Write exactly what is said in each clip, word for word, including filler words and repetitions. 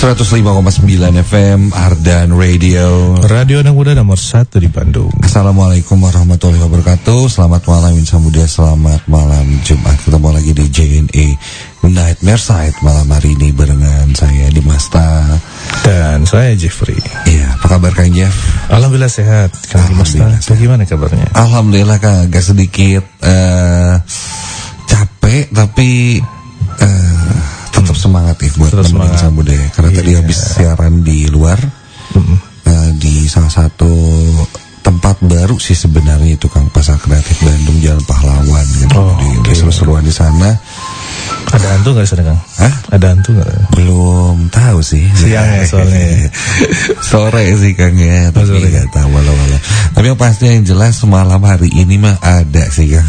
seratus lima koma sembilan F M Ardan Radio, Radio anak muda nomor satu di Bandung. Assalamualaikum warahmatullahi wabarakatuh. Selamat malam Insan Muda, selamat malam Jumat. Ketemu lagi di J N A Nightmare Side malam hari ini barengan saya Dimasta dan saya Jeffrey. Iya, apa kabar Kang Jeff? Alhamdulillah sehat. Kang Dimasta, bagaimana kabarnya? Alhamdulillah Kang, agak sedikit uh, capek tapi uh, tetap semangat ya buat teman Insan Muda ya. Karena iya. tadi habis siaran di luar mm-hmm. uh, di salah satu tempat baru sih sebenarnya itu Kang, Pasar Kreatif Bandung Jalan Pahlawan gitu. Oh, di okay. seru-seruan di sana. Ada hantu nggak di sana Kang? Hah? Ada hantu nggak? Belum tahu sih. Siang ya soalnya. Sore sih Kang ya, tapi nggak tahu walau-walau. Tapi yang pasti yang jelas malam hari ini mah ada sih Kang.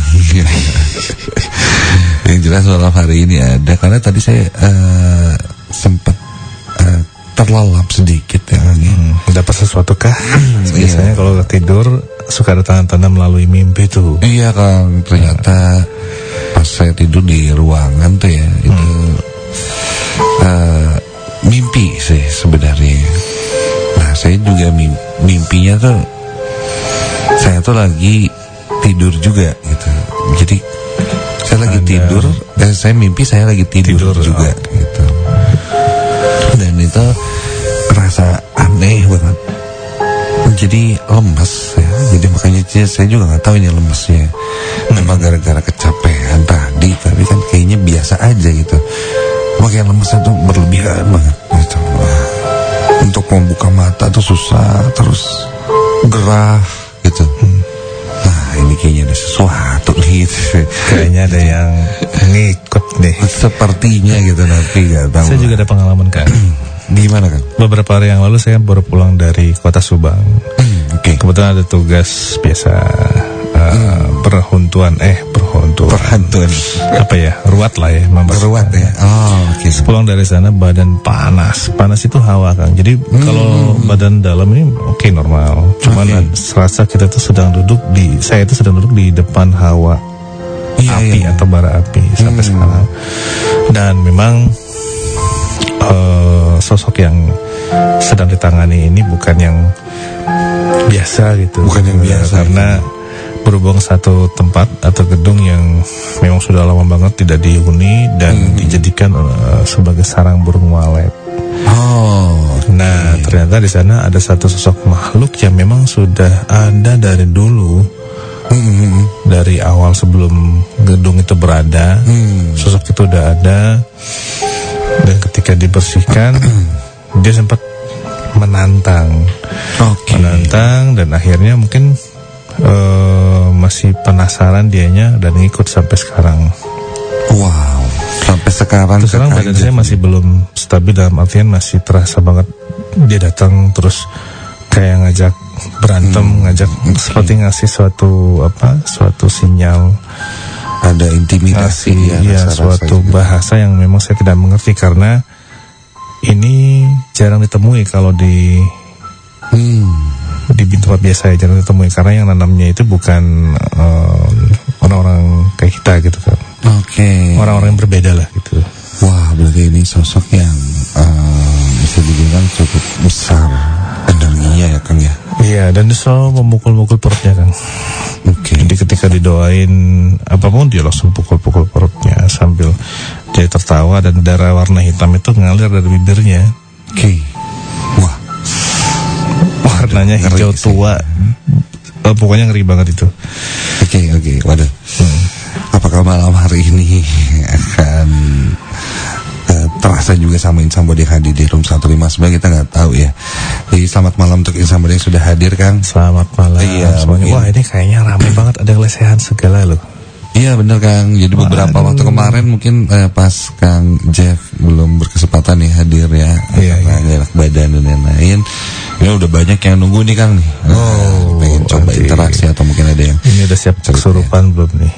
Yang jelas malam hari ini ada, karena tadi saya uh, sempat uh, terlelap sedikit ya Kang. Hmm, dapat sesuatu kah? Biasanya iya. Kalau tidur suka ada tanda-tanda melalui mimpi tuh. Iya Kang, ternyata pas saya tidur di ruangan tuh ya itu hmm. uh, mimpi sih sebenarnya. Nah saya juga mimpi, mimpinya tuh saya tuh lagi tidur juga gitu. Jadi saya lagi Anda... tidur, eh, saya mimpi saya lagi tidur, tidur juga oh. gitu. Dan itu kerasa aneh banget. Jadi lemes ya. Jadi makanya saya juga nggak tahu ini lemesnya memang gara-gara kecapean tadi, tapi kan kayaknya biasa aja gitu. Makanya lemesnya tuh berlebihan banget gitu. Untuk membuka mata tuh susah, terus gerah gitu. Nah ini kayaknya ada sesuatu nih gitu. Kayaknya ada yang ngikut deh. Sepertinya gitu, tapi nggak tahu. Saya juga ada pengalaman Kang. Gimana Kang? Beberapa hari yang lalu saya baru pulang dari kota Subang. Hmm, Oke. Okay. Kebetulan ada tugas biasa uh, hmm. perhuntuan eh perhuntuan. Perhuntuan. Apa ya? Ruat lah ya, ruat ya. Oh, oke. Okay. Pulang dari sana badan panas. Panas itu hawa Kang. Jadi hmm. kalau badan dalam ini oke okay, normal. Cuman okay. serasa kita tuh sedang duduk di saya itu sedang duduk di depan hawa iya, api iya. atau bara api sampai hmm. sekarang. Dan memang Uh, sosok yang sedang ditangani ini bukan yang biasa gitu. Bukan yang biasa. Karena berhubung satu tempat atau gedung yang memang sudah lama banget tidak dihuni dan hmm. dijadikan uh, sebagai sarang burung walet. Oh. Nah, okay. ternyata di sana ada satu sosok makhluk yang memang sudah ada dari dulu. Hmm. Dari awal sebelum gedung itu berada, hmm. sosok itu udah ada. Dan ketika dibersihkan dia sempat menantang okay. menantang dan akhirnya mungkin uh, masih penasaran dianya dan ngikut sampai sekarang. Wow, sampai sekarang. Terus sekarang badan saya masih belum stabil, dalam artian masih terasa banget dia datang terus kayak ngajak berantem, hmm. ngajak okay. seperti ngasih suatu apa suatu sinyal. Ada intimidasi ya, ya suatu gitu. Bahasa yang memang saya tidak mengerti karena ini jarang ditemui kalau di hmm. di tempat biasa ya, jarang ditemui karena yang nanamnya itu bukan um, orang-orang kayak kita gitu kan. Oke. Okay. Orang-orang yang berbeda lah gitu. Wah, berarti ini sosok yang um, bisa dibilang cukup besar energinya ya Kang ya. Iya, dan dia selalu memukul-mukul perutnya Kang. Okay. Jadi ketika didoain apapun dia langsung pukul-pukul perutnya sambil dia tertawa dan darah warna hitam itu ngalir dari bibirnya. Oke. Okay. Wah. Warnanya hijau tua. Oh, pokoknya ngeri banget itu. Oke, okay, oke. Okay. Waduh. Hmm. Apakah malam hari ini akan uh, terasa juga sama Insan Muda hadir di room seratus lima puluh sembilan, kita nggak tahu ya. Jadi selamat malam untuk Insan Muda yang sudah hadir Kang. Selamat malam. Iya, wah ini kayaknya ramai banget, ada lesehan segala loh. Iya benar Kang. Jadi wah, beberapa aduh. waktu kemarin mungkin uh, pas Kang Jeff belum berkesempatan nih hadir ya. Iya, karena iya. enak badan dan lain-lain. Ini udah banyak yang nunggu nih Kang nih. Nah, oh, pengen coba nanti. interaksi atau mungkin ada yang ini udah siap kesurupan belum nih?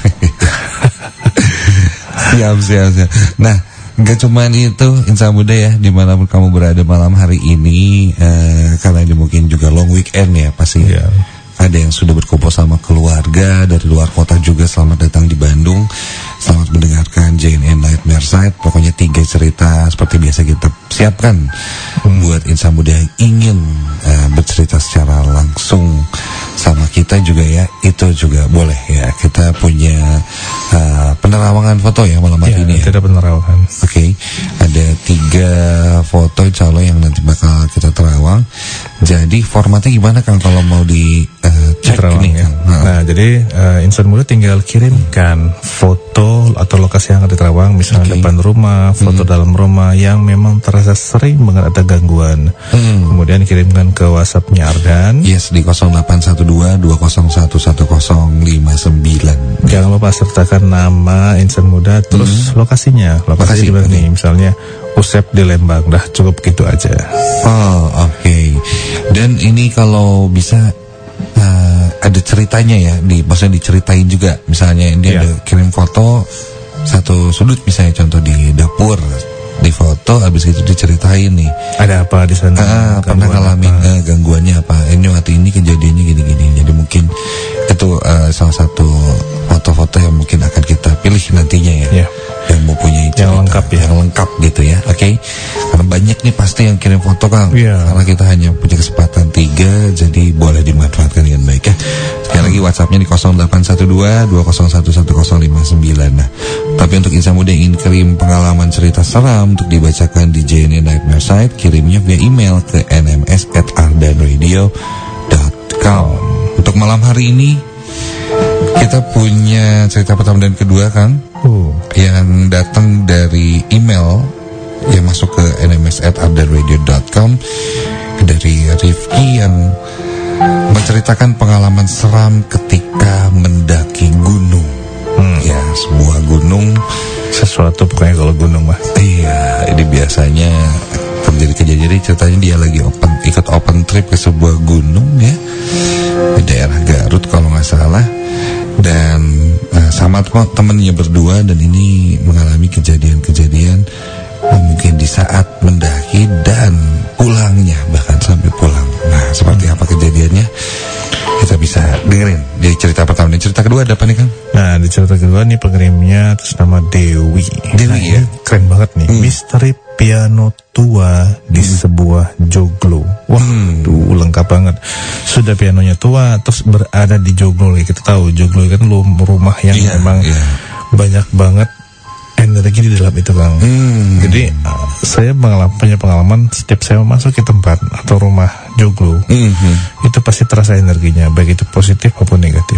siap siap siap. Nah, gak cuma itu Insan Muda ya, dimanapun kamu berada malam hari ini, uh, karena ini mungkin juga long weekend ya pasti. Yeah. ada yang sudah berkumpul sama keluarga dari luar kota juga. Selamat datang di Bandung. Selamat mendengarkan J N N Nightmare Side. Pokoknya tiga cerita seperti biasa kita siapkan hmm. buat insan muda yang ingin uh, bercerita secara langsung sama kita juga ya. Itu juga boleh ya. Kita punya uh, penerawangan foto ya malam hari ya, ini ya. Tidak penerawangan. Oke, okay. Ada tiga foto insya Allah yang nanti bakal kita terawang. Jadi formatnya gimana Kang kalau mau di uh, cek terawang, ini ya. Nah, nah jadi uh, insan muda tinggal kirimkan foto atau lokasi yang akan diterawang, misalnya okay. depan rumah, foto hmm. dalam rumah yang memang terasa sering banget ada gangguan. Hmm. Kemudian kirimkan ke WhatsApp-nya Ardan. Yes, di nol delapan satu dua dua nol satu satu nol lima sembilan. Jangan lupa sertakan nama insan muda terus hmm. lokasinya. Lokasi di mana nih? Misalnya Usep di Lembang. Dah cukup gitu aja. Oh, oke. Okay. Dan ini kalau bisa Uh, ada ceritanya ya, di, maksudnya diceritain juga. Misalnya ini yeah. ada kirim foto satu sudut misalnya contoh di dapur, di foto habis itu diceritain nih. Ada apa di sana? Ah, pernah ngalamin uh, gangguannya apa? Ini waktu ini kejadiannya gini-gini. Jadi mungkin itu uh, salah satu foto-foto yang mungkin akan kita pilih nantinya ya. Yeah. Yang mempunyai cerita yang lengkap ya, yang lengkap gitu ya. Oke. Okay? Karena banyak nih pasti yang kirim foto Kang. Yeah. Karena kita hanya punya kesempatan tiga, jadi boleh dimanfaatkan dengan baik ya. Sekali lagi WhatsApp-nya di nol delapan satu dua dua nol satu satu nol lima sembilan. Nah, tapi untuk insan muda yang ingin kirim pengalaman cerita seram untuk dibacakan di J N N Nightmare Side, kirimnya via email ke n m s at ardanradio dot com. Untuk malam hari ini kita punya cerita pertama dan kedua Kang. Uh. Yang datang dari email yang masuk ke n m s at ardanradio dot com dari Rifki yang menceritakan pengalaman seram ketika mendaki gunung. Hmm. Ya, sebuah gunung, sesuatu pokoknya kalau gunung mah. Iya, ini biasanya terjadi kejadian. Jadi ceritanya dia lagi open ikut open trip ke sebuah gunung ya di daerah Garut kalau nggak salah. Dan uh, sama temennya berdua, dan ini mengalami kejadian-kejadian uh, mungkin di saat mendaki dan pulangnya, bahkan sampai pulang. Nah, seperti apa kejadiannya kita bisa dengerin di cerita pertama. Dan cerita kedua ada apa nih Kang? Nah, di cerita kedua nih pengirimnya atas nama Dewi. Dewi nah, ya? Keren banget nih. hmm. Misteri piano tua di hmm. sebuah joglo. Wah, hmm. tuh lengkap banget. Sudah pianonya tua, terus berada di joglo. Kita tahu joglo kan rumah yang yeah, memang yeah. banyak banget energi di dalam itu Kang. Hmm. Jadi uh, saya mengalami, punya pengalaman setiap saya masuk ke tempat atau rumah joglo, hmm. itu pasti terasa energinya, baik itu positif maupun negatif.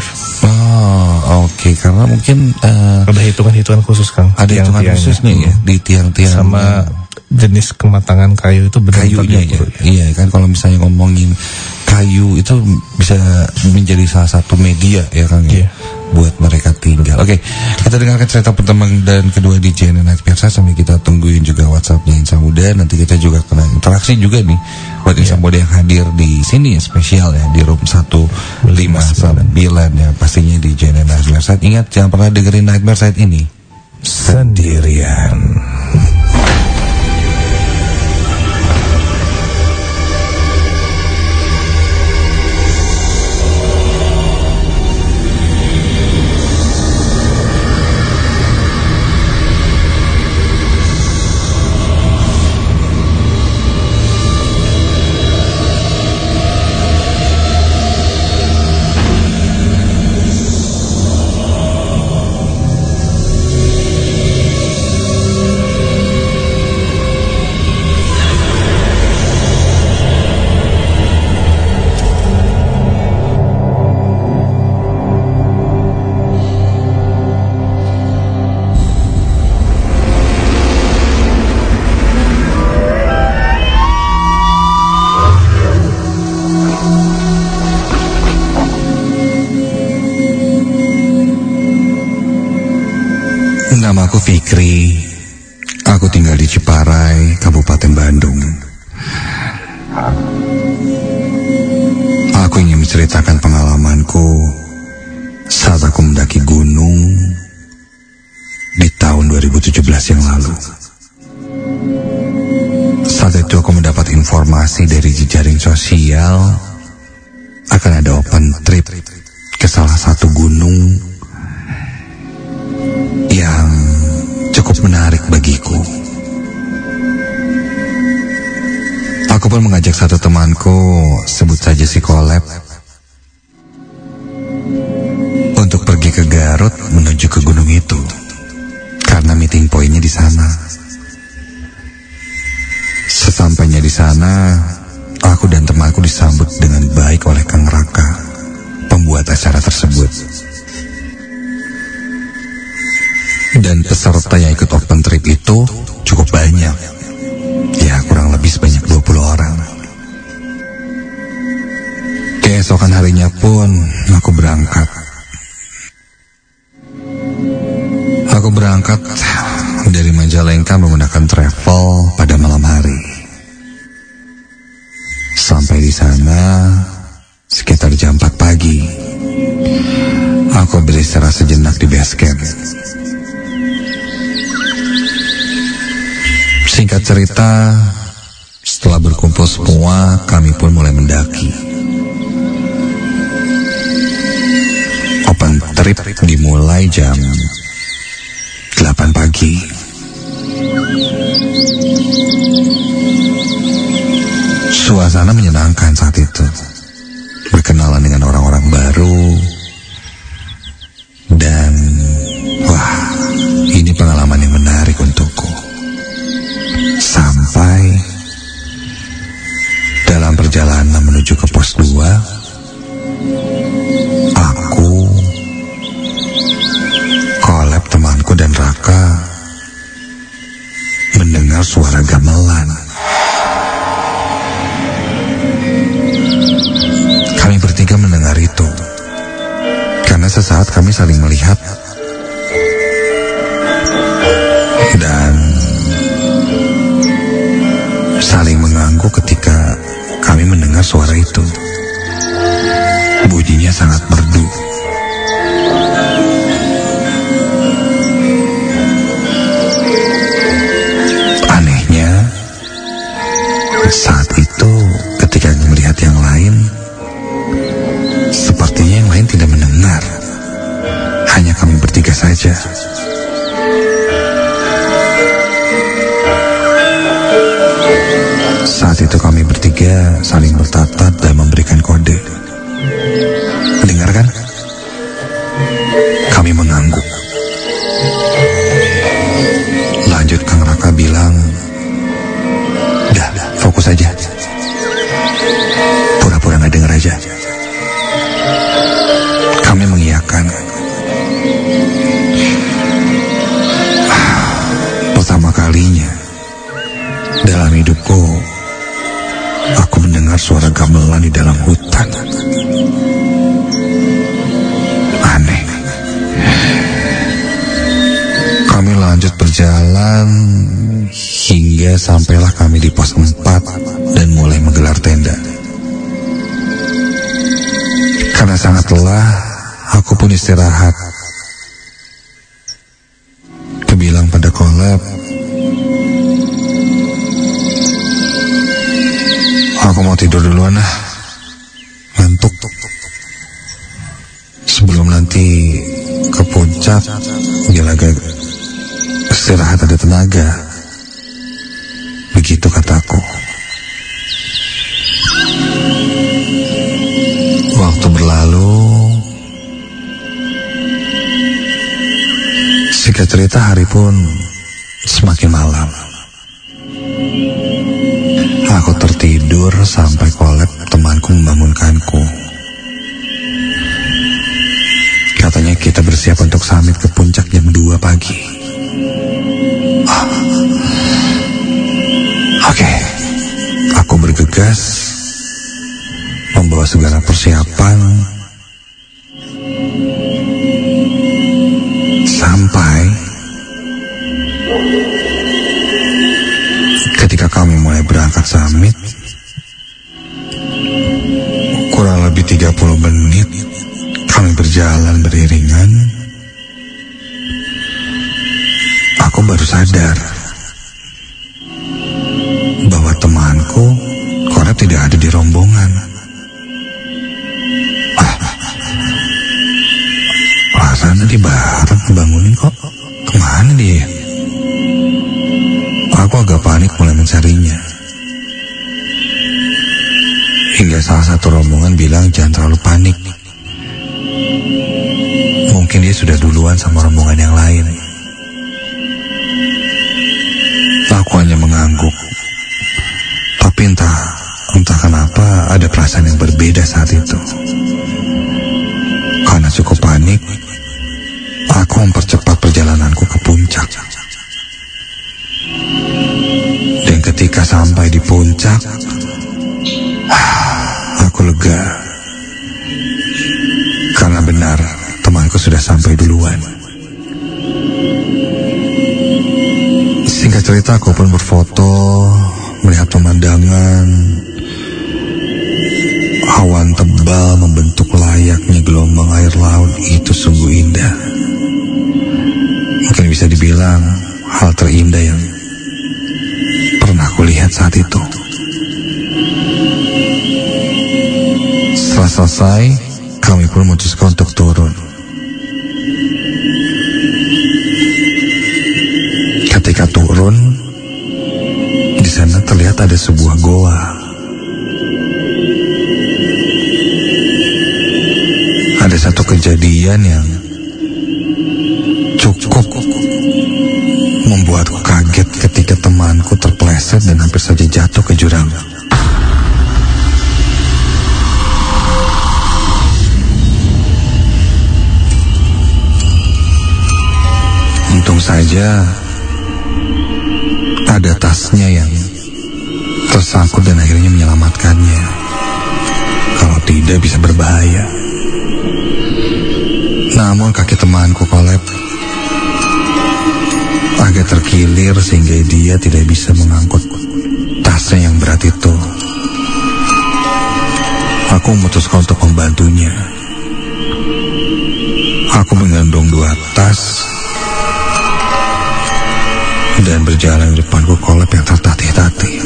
Oh, oke. Okay. Karena mungkin uh, ada hitungan-hitungan khusus Kang. Ada hitungan khusus nih ya di tiang-tiang sama jenis kematangan kayu itu benar kayunya ya. Iya kan, kalau misalnya ngomongin kayu itu bisa menjadi salah satu media ya Kang ya, yeah. buat mereka tinggal. Oke, okay, kita dengarkan cerita pertama dan kedua di J N N Nightmare Side sambil kita tungguin juga WhatsApp-nya Insan Muda. Nanti kita juga kena interaksi juga nih buat Insan yeah. Muda yang hadir di sini ya, spesial ya di room seratus lima puluh sembilan ya, pastinya di J N N Nightmare Side. Ingat, jangan pernah dengerin Nightmare Side ini sendirian. Namaku Fikri. Aku tinggal di Ciparai, Kabupaten Bandung. Aku ingin menceritakan pengalamanku saat aku mendaki gunung di tahun dua ribu tujuh belas yang lalu. Saat itu aku mendapat informasi dari jejaring sosial akan ada open trip ke salah satu gunung yang cukup menarik bagiku. Aku pun mengajak satu temanku, sebut saja si Kolep, untuk pergi ke Garut menuju ke gunung itu, karena meeting pointnya di sana. Sesampainya di sana, aku dan temanku disambut dengan baik oleh Kang Raka, pembuat acara tersebut. Dan peserta yang ikut open trip itu cukup banyak. Ya, kurang lebih sebanyak dua puluh orang. Keesokan harinya pun aku berangkat. Aku berangkat dari Majalengka menggunakan travel pada malam hari. Sampai di sana sekitar jam empat pagi. Aku beristirahat sejenak di base camp. Singkat cerita, setelah berkumpul semua, kami pun mulai mendaki. Open trip dimulai jam delapan pagi. Suasana menyenangkan saat itu. Berkenalan dengan orang-orang baru. Dan, wah, ini pengalaman yang menarik untukku. Sampai dalam perjalanan menuju ke pos dua, aku, Kolep temanku dan Raka mendengar suara gamelan. Kami bertiga mendengar itu karena sesaat kami saling melihat dan saling mengangguk ketika kami mendengar suara itu. Bunyinya sangat merdu. Anehnya, saat itu ketika melihat yang lain, sepertinya yang lain tidak mendengar. Hanya kami bertiga saja. Saat itu kami bertiga saling bertatap dan memberikan kode. Dengar kan? Kami mengangguk. Lanjut Kang Raka bilang, "Dah, fokus aja. Pura-pura gak dengar aja." Kami mengiyakan. Pertama kalinya dalam hidupku, aku mendengar suara gamelan di dalam hutan. Aneh. Kami lanjut berjalan hingga sampailah kami di pos empat dan mulai menggelar tenda. Karena sangat lelah, aku pun istirahat. Kebilang pada Kolep, "Aku mau tidur duluan ah, ngantuk. Sebelum nanti ke puncak, biar agak istirahat ada tenaga." Begitu kataku. Waktu berlalu. Singkat cerita, hari pun semakin malam. Aku tertidur sampai Kolep temanku membangunkanku. Katanya kita bersiap untuk summit ke puncak jam dua pagi. Ah. Oke, okay. Aku bergegas membawa segala persiapan sampai ketika kami mulai berangkat summit. Kurang lebih tiga puluh menit kami berjalan beriringan. Aku baru sadar bahwa temanku Kolep tidak ada di rombongan. Ah, Penasaran tadi bareng bangunin kok. Kemana dia? Aku agak panik mulai mencarinya. Hingga salah satu rombongan bilang jangan terlalu panik. Mungkin dia sudah duluan sama rombongan yang lain. Aku hanya mengangguk. Tapi entah, entah kenapa ada perasaan yang berbeda saat itu. Karena cukup panik, aku mempercepat perjalananku ke puncak. Dan ketika sampai di puncak, aku lega. Karena benar, temanku sudah sampai duluan. Singkat cerita, aku pun berfoto, melihat pemandangan. Awan tebal membentuk layaknya gelombang air laut, itu sungguh indah. Mungkin bisa dibilang hal terindah yang pernah aku lihat saat itu. Setelah selesai, kami pun memutuskan untuk turun. Ketika turun, di sana terlihat ada sebuah goa. Ada satu kejadian yang cukup membuatku kaget ketika temanku terpeleset dan hampir saja jatuh ke jurang. Untung saja ada tasnya yang tersangkut dan akhirnya menyelamatkannya. Kalau tidak bisa berbahaya. Namun kaki temanku kolep agak terkilir sehingga dia tidak bisa mengangkut tasnya yang berat itu. Aku memutuskan untuk membantunya. Aku menggendong dua tas dan berjalan di depanku kolep yang tertatih-tatih.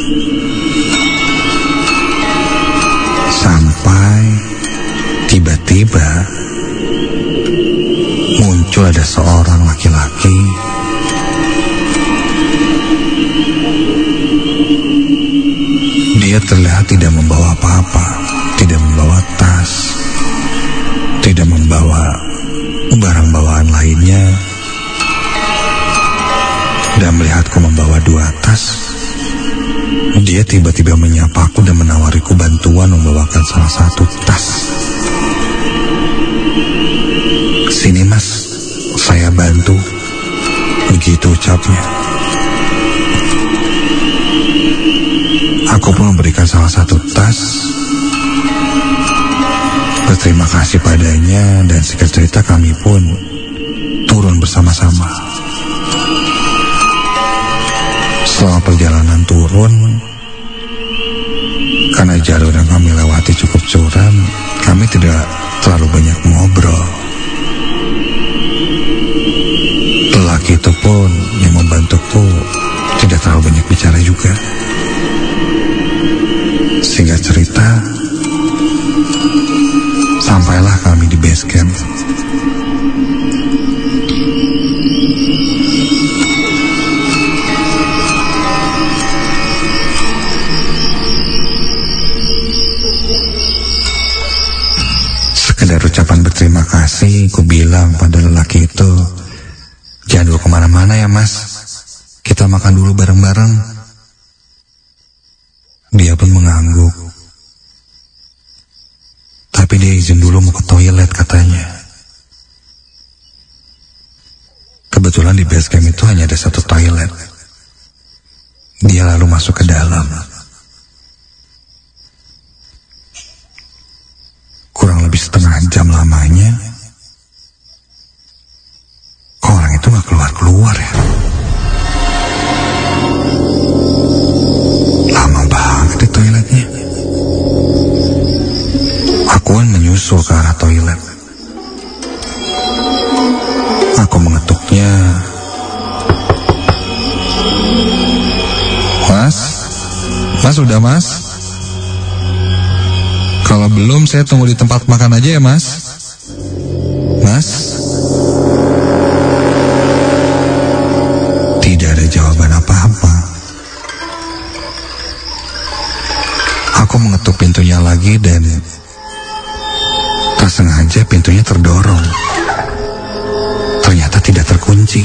Sampai tiba-tiba muncul ada seorang laki-laki Dia terlihat tidak membawa apa-apa, tidak membawa tas, tidak membawa barang bawaan lainnya. Dan melihatku membawa dua tas, dia tiba-tiba menyapaku dan menawariku bantuan membawakan salah satu tas. "Sini mas, saya bantu," begitu ucapnya. Aku pun memberikan salah satu tas, berterima kasih padanya, dan singkat cerita kami pun turun bersama-sama. Selama perjalanan turun, karena jalur yang kami lewati cukup curam, kami tidak terlalu banyak ngobrol. Lelaki itu pun yang membantuku tidak terlalu banyak bicara juga. Singkat cerita, sampailah kami di base camp. Sekedar ucapan berterima kasih, ku bilang pada lelaki itu, "Jangan dulu kemana-mana ya mas, kita makan dulu bareng-bareng." Dia pun mengangguk. Tapi dia izin dulu mau ke toilet katanya. Kebetulan di base camp itu hanya ada satu toilet. Dia lalu masuk ke dalam. Kurang lebih setengah jam lamanya, kok orang itu gak keluar-keluar ya? Lama banget di toiletnya. Aku pun menyusul ke arah toilet. Aku mengetuknya. "Mas? Mas udah mas? Kalau belum saya tunggu di tempat makan aja ya mas. Mas, Tidak ada jawaban apa-apa. Aku mengetuk pintunya lagi dan tak sengaja pintunya terdorong. Ternyata tidak terkunci.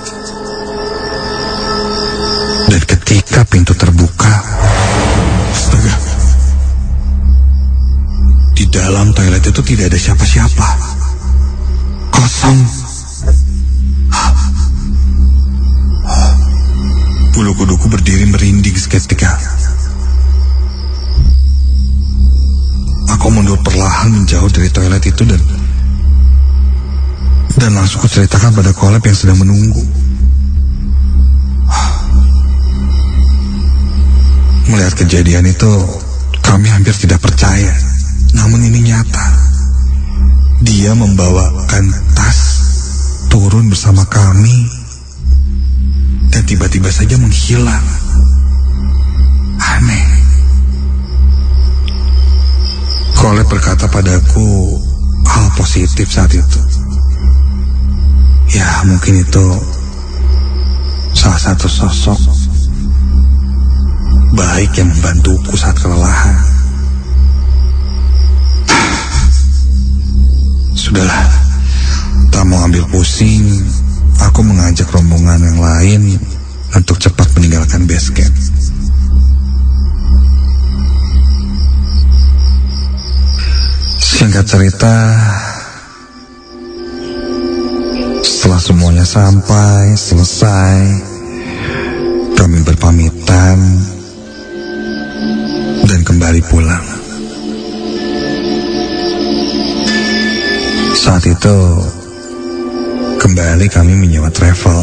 Dan ketika pintu terbuka, astaga, di dalam toilet itu tidak ada siapa-siapa. Kosong. Bulu kuduku berdiri merinding seketika. Aku mundur perlahan menjauh dari toilet itu dan dan langsung kuceritakan pada Kolep yang sedang menunggu. Melihat kejadian itu, kami hampir tidak percaya. Namun ini nyata. Dia membawakan tas, turun bersama kami, dan tiba-tiba saja menghilang. Aneh. Kolep berkata padaku hal positif saat itu. Ya, mungkin itu salah satu sosok baik yang membantuku saat kelelahan. Sudahlah, tak mau ambil pusing, aku mengajak rombongan yang lain untuk cepat meninggalkan base camp. Singkat cerita, setelah semuanya sampai, selesai, kami berpamitan dan kembali pulang. Saat itu, kembali kami menyewa travel.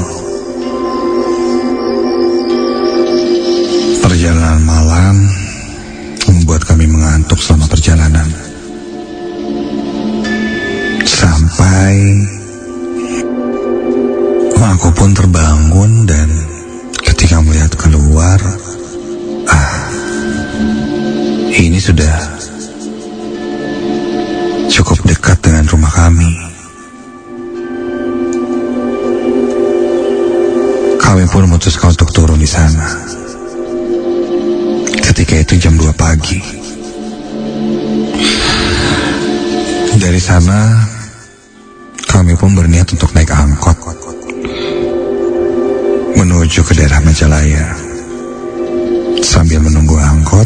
Perjalanan malam membuat kami mengantuk selama perjalanan. Sampai aku pun terbangun dan ketika melihat keluar, ah, ini sudah cukup dekat dengan rumah kami. Kami pun memutuskan untuk turun di sana. Ketika itu jam dua pagi. Dari sana, kami pun berniat untuk naik angkot menuju ke daerah Majalaya. Sambil menunggu angkot,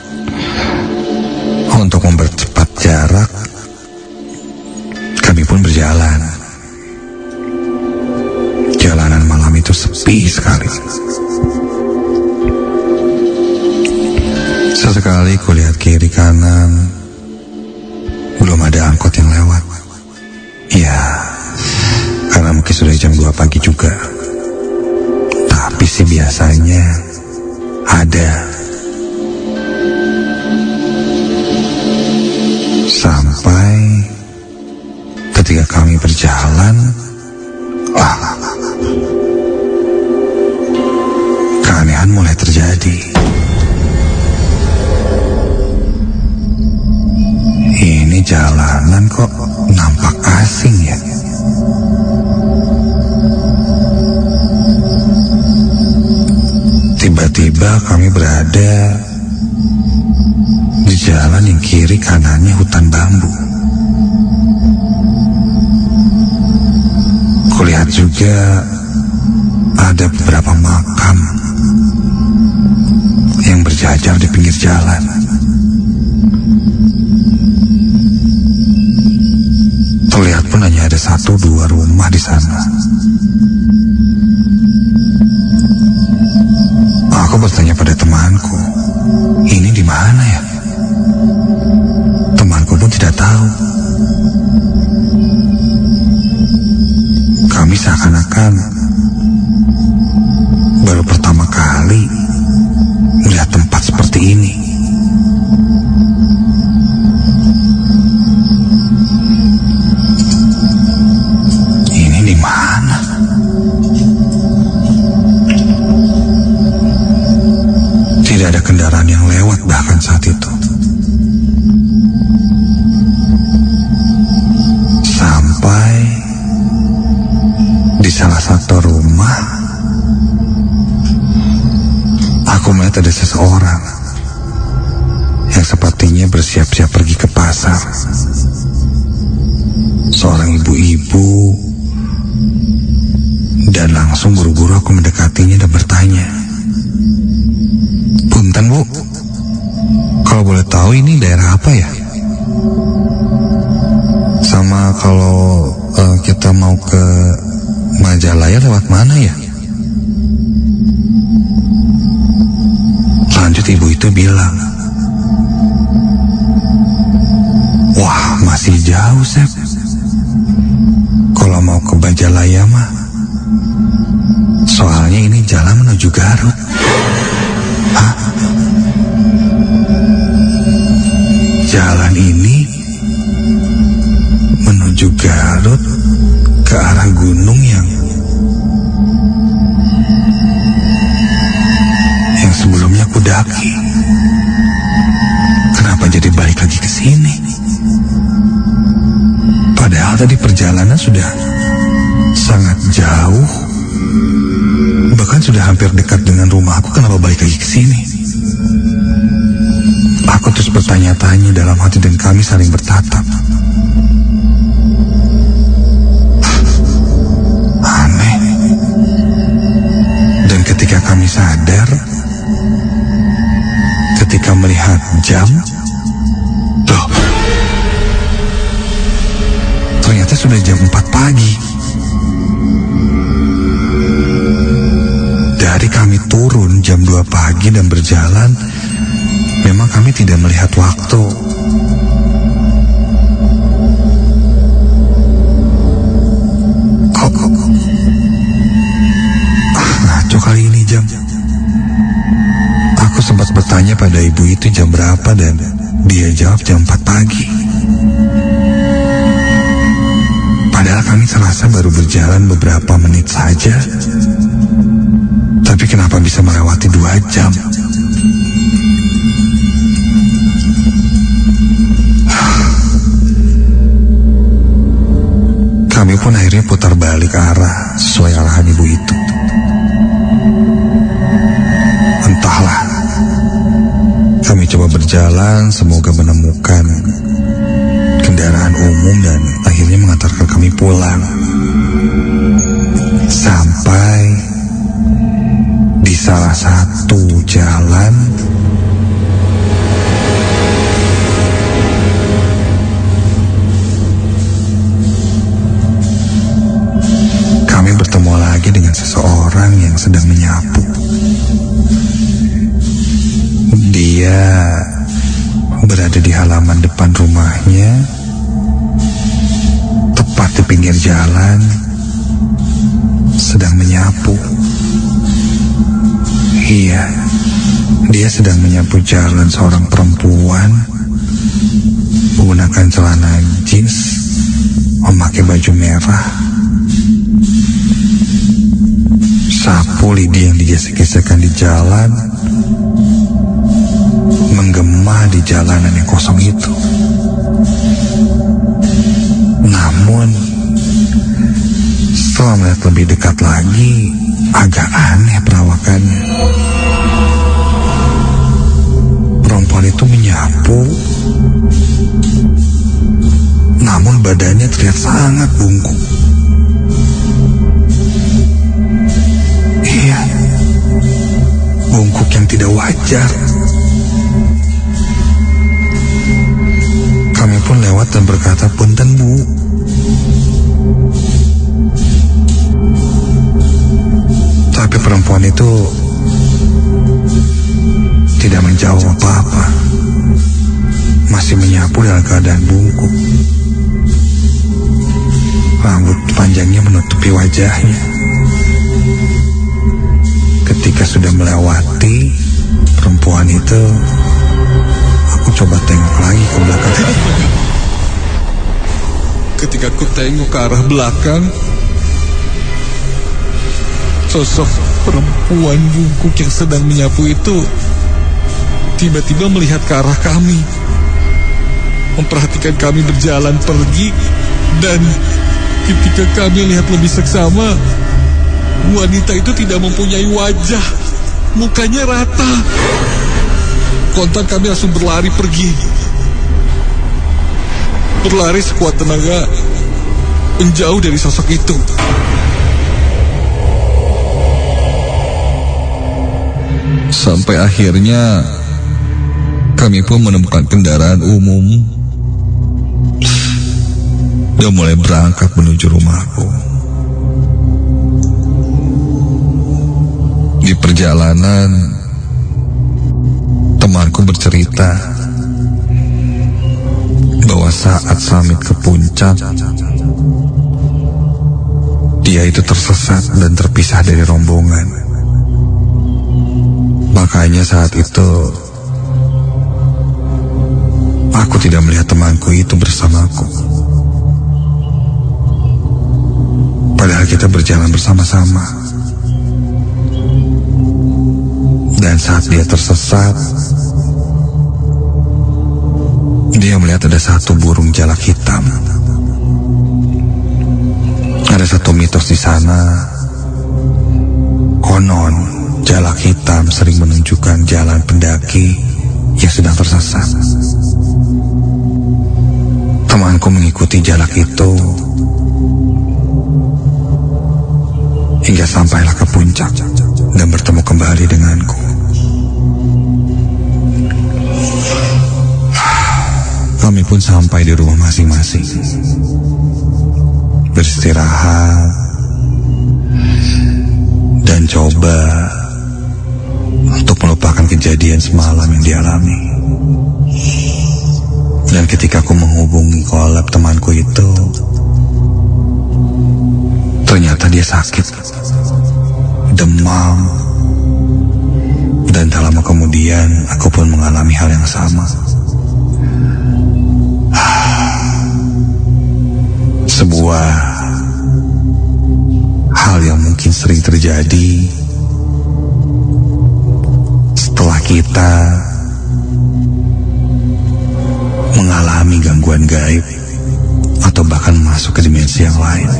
untuk mempercepat jarak, kami pun berjalan. Jalanan malam itu sepi sekali. Sesekali kulihat kiri kanan, belum ada angkot yang lewat. Ya, karena mungkin sudah jam dua pagi juga. Tapi sih biasanya ada. Sampai ketika kami berjalan, wah, keanehan mulai terjadi. Ini jalanan kok nampak asing ya. Tiba-tiba kami berada di jalan yang kiri kanannya hutan bambu. Kulihat juga ada beberapa makam yang berjajar di pinggir jalan. Terlihat pun hanya ada satu dua rumah di sana. Aku bertanya pada temanku, ini di mana ya? Temanku pun tidak tahu. Kami seakan-akan baru pertama kali melihat tempat seperti ini. Ini di mana? Tidak ada kendaraan yang lewat bahkan saat itu. Sampai di salah satu rumah ke Majalaya lewat mana ya? Lanjut ibu itu bilang, wah masih jauh Sep. Kalau mau ke Majalaya mah, soalnya ini jalan menuju Garut. Hah? Jalan ini menuju Garut ke arah gunung yang yang sebelumnya ku daki. Kenapa jadi balik lagi ke sini? Padahal tadi perjalanan sudah sangat jauh, bahkan sudah hampir dekat dengan rumahku. Kenapa balik lagi ke sini? Aku terus bertanya-tanya dalam hati dan kami saling bertatap. Aneh. Dan ketika kami sadar, ketika melihat jam, loh, ternyata sudah jam empat pagi. Dari kami turun jam dua pagi dan berjalan, memang kami tidak melihat waktu. Kok, kok, kok. Ah, ngaco kali ini jam. Aku sempat bertanya pada ibu itu jam berapa dan dia jawab jam empat pagi. Padahal kami serasa baru berjalan beberapa menit saja, tapi kenapa bisa melewati dua jam? Kami pun akhirnya putar balik arah sesuai arahan ibu itu. Entahlah, kami coba berjalan, semoga menemukan kendaraan umum dan akhirnya mengantarkan kami pulang. Sampai di salah satu jalan, kami bertemu lagi dengan seseorang yang sedang menyapu. Dia berada di halaman depan rumahnya, tepat di pinggir jalan, sedang menyapu. Iya, dia sedang menyapu jalan seorang perempuan menggunakan celana jeans, memakai baju merah. Sapu lidi yang digesek-gesekkan di jalan menggema di jalanan yang kosong itu. Namun setelah melihat lebih dekat lagi, agak aneh perawakannya. Perempuan itu menyapu, namun badannya terlihat sangat bungkuk. Iya, bungkuk yang tidak wajar. Kami pun lewat dan berkata, "Punten Bu." Tapi perempuan itu tidak menjawab apa-apa, masih menyapu dalam keadaan bungkuk. Rambut panjangnya menutupi wajahnya. Ketika sudah melewati perempuan itu, aku coba tengok lagi ke belakang. Ketika aku tengok ke arah belakang, sosok perempuan bungkuk yang sedang menyapu itu tiba-tiba melihat ke arah kami, memperhatikan kami berjalan pergi, dan ketika kami lihat lebih seksama, wanita itu tidak mempunyai wajah, mukanya rata. Kontan kami langsung berlari pergi. Berlari sekuat tenaga menjauh dari sosok itu. Sampai akhirnya kami pun menemukan kendaraan umum dan mulai berangkat menuju rumahku. perjalanan, temanku bercerita bahwa saat samit ke puncak, dia itu tersesat dan terpisah dari rombongan. Makanya saat itu aku tidak melihat temanku itu bersamaku. Padahal kita berjalan bersama-sama. Dan saat dia tersesat, dia melihat ada satu burung jalak hitam. Ada satu mitos di sana. Konon, jalak hitam sering menunjukkan jalan pendaki yang sedang tersesat. Temanku mengikuti jalak itu hingga sampailah ke puncak dan bertemu kembali denganku. Kami pun sampai di rumah masing-masing, beristirahat dan coba untuk melupakan kejadian semalam yang dialami. Dan ketika aku menghubungi kolab temanku itu, ternyata dia sakit, demam, dan tak lama kemudian aku pun mengalami hal yang sama. Sebuah hal yang mungkin sering terjadi setelah kita mengalami gangguan gaib atau bahkan masuk ke dimensi yang lain.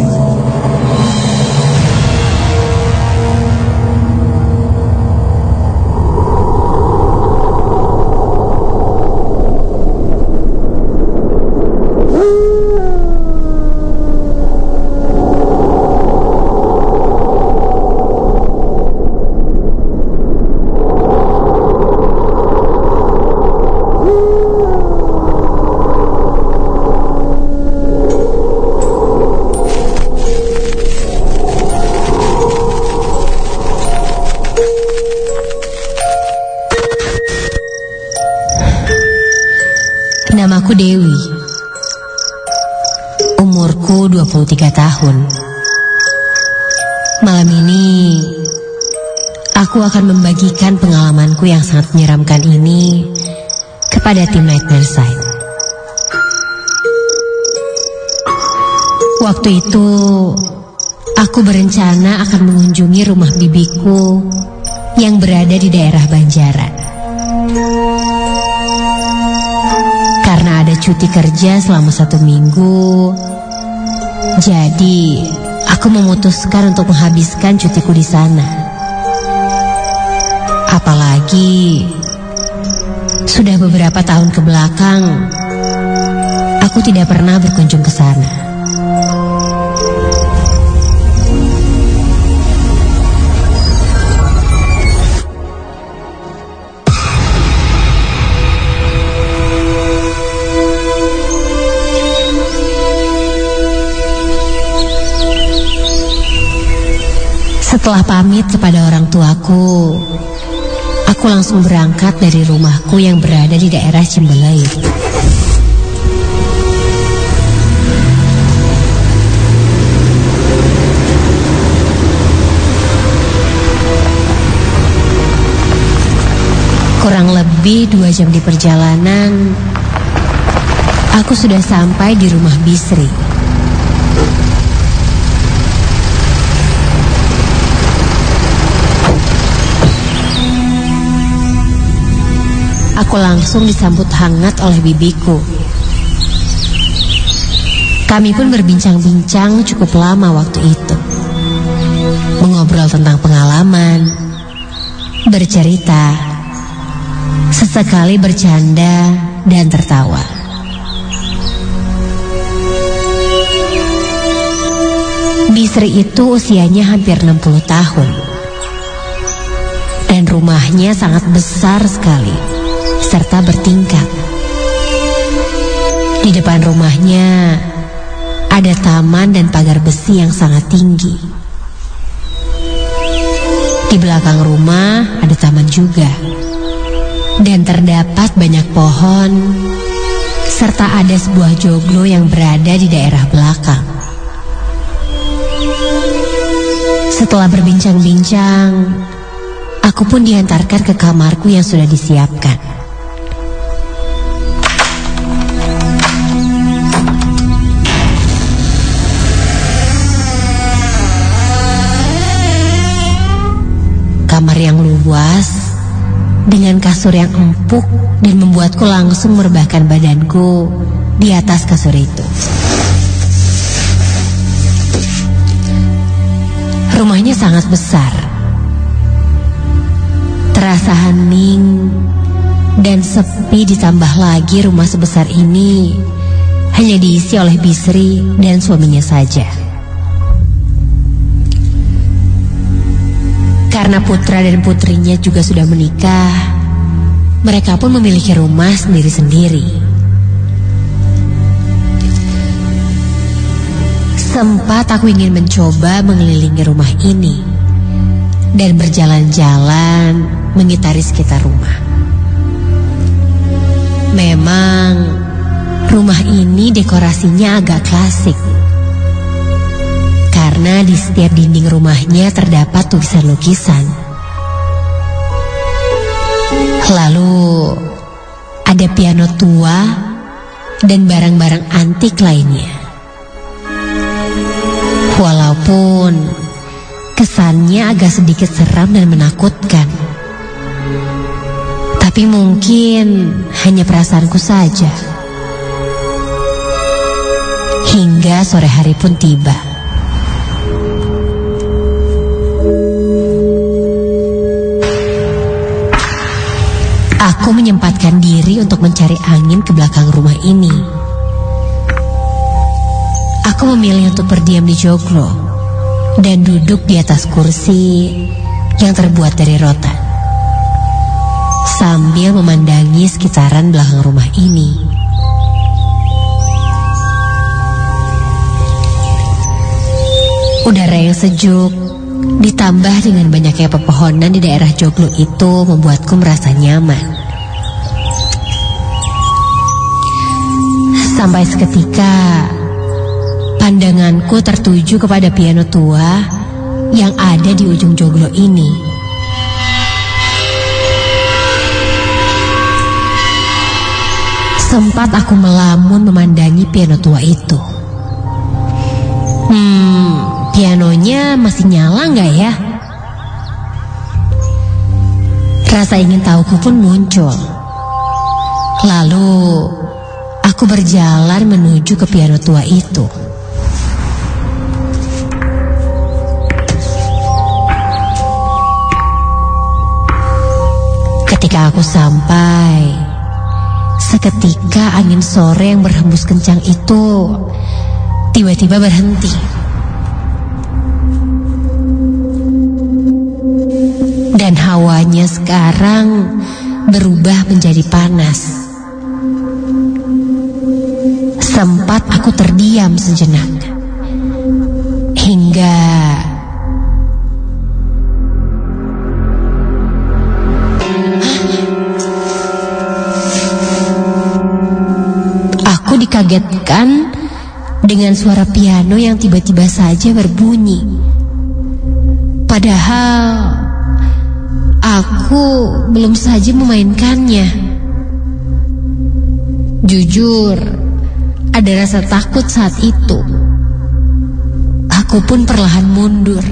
Namaku Dewi. Umurku dua puluh tiga tahun. Malam ini aku akan membagikan pengalamanku yang sangat menyeramkan ini kepada tim Nightmare Side. Waktu itu aku berencana akan mengunjungi rumah bibiku yang berada di daerah Banjaran. Karena ada cuti kerja selama satu minggu, jadi aku memutuskan untuk menghabiskan cutiku di sana. Apalagi sudah beberapa tahun ke belakang aku tidak pernah berkunjung ke sana. Setelah pamit kepada orang tuaku, aku langsung berangkat dari rumahku yang berada di daerah Cimbeleit. Kurang lebih dua jam di perjalanan, aku sudah sampai di rumah Bisri. Aku langsung disambut hangat oleh bibiku. Kami pun berbincang-bincang cukup lama waktu itu. Mengobrol tentang pengalaman, bercerita, sesekali bercanda dan tertawa. Bisri itu usianya hampir enam puluh tahun. Dan rumahnya sangat besar sekali, serta bertingkat. Di depan rumahnya ada taman dan pagar besi yang sangat tinggi. Di belakang rumah ada taman juga. Dan terdapat banyak pohon, serta ada sebuah joglo yang berada di daerah belakang. Setelah berbincang-bincang, aku pun diantarkan ke kamarku yang sudah disiapkan. Kamar yang luas, dengan kasur yang empuk dan membuatku langsung merebahkan badanku di atas kasur itu. Rumahnya sangat besar, terasa hening dan sepi, ditambah lagi rumah sebesar ini hanya diisi oleh Bisri dan suaminya saja. Karena putra dan putrinya juga sudah menikah, mereka pun memiliki rumah sendiri-sendiri. Sempat aku ingin mencoba mengelilingi rumah ini dan berjalan-jalan mengitari sekitar rumah. Memang rumah ini dekorasinya agak klasik, karena di setiap dinding rumahnya terdapat tulisan lukisan. Lalu ada piano tua dan barang-barang antik lainnya. Walaupun kesannya agak sedikit seram dan menakutkan, tapi mungkin hanya perasaanku saja. Hingga sore hari pun tiba. Aku menyempatkan diri untuk mencari angin ke belakang rumah ini. Aku memilih untuk berdiam di joglo dan duduk di atas kursi yang terbuat dari rotan, sambil memandangi sekitaran belakang rumah ini. Udara yang sejuk ditambah dengan banyaknya pepohonan di daerah joglo itu membuatku merasa nyaman. Sampai seketika pandanganku tertuju kepada piano tua yang ada di ujung joglo ini. Sempat aku melamun memandangi piano tua itu. Hmm, pianonya masih nyala nggak ya? Rasa ingin tahuku pun muncul. Lalu aku berjalan menuju ke piano tua itu. Ketika aku sampai, seketika angin sore yang berhembus kencang itu tiba-tiba berhenti. Dan hawanya sekarang berubah menjadi panas. Sempat aku terdiam sejenak, hingga aku dikagetkan dengan suara piano yang tiba-tiba saja berbunyi. Padahal aku belum saja memainkannya. Jujur, ada rasa takut saat itu. Aku pun perlahan mundur.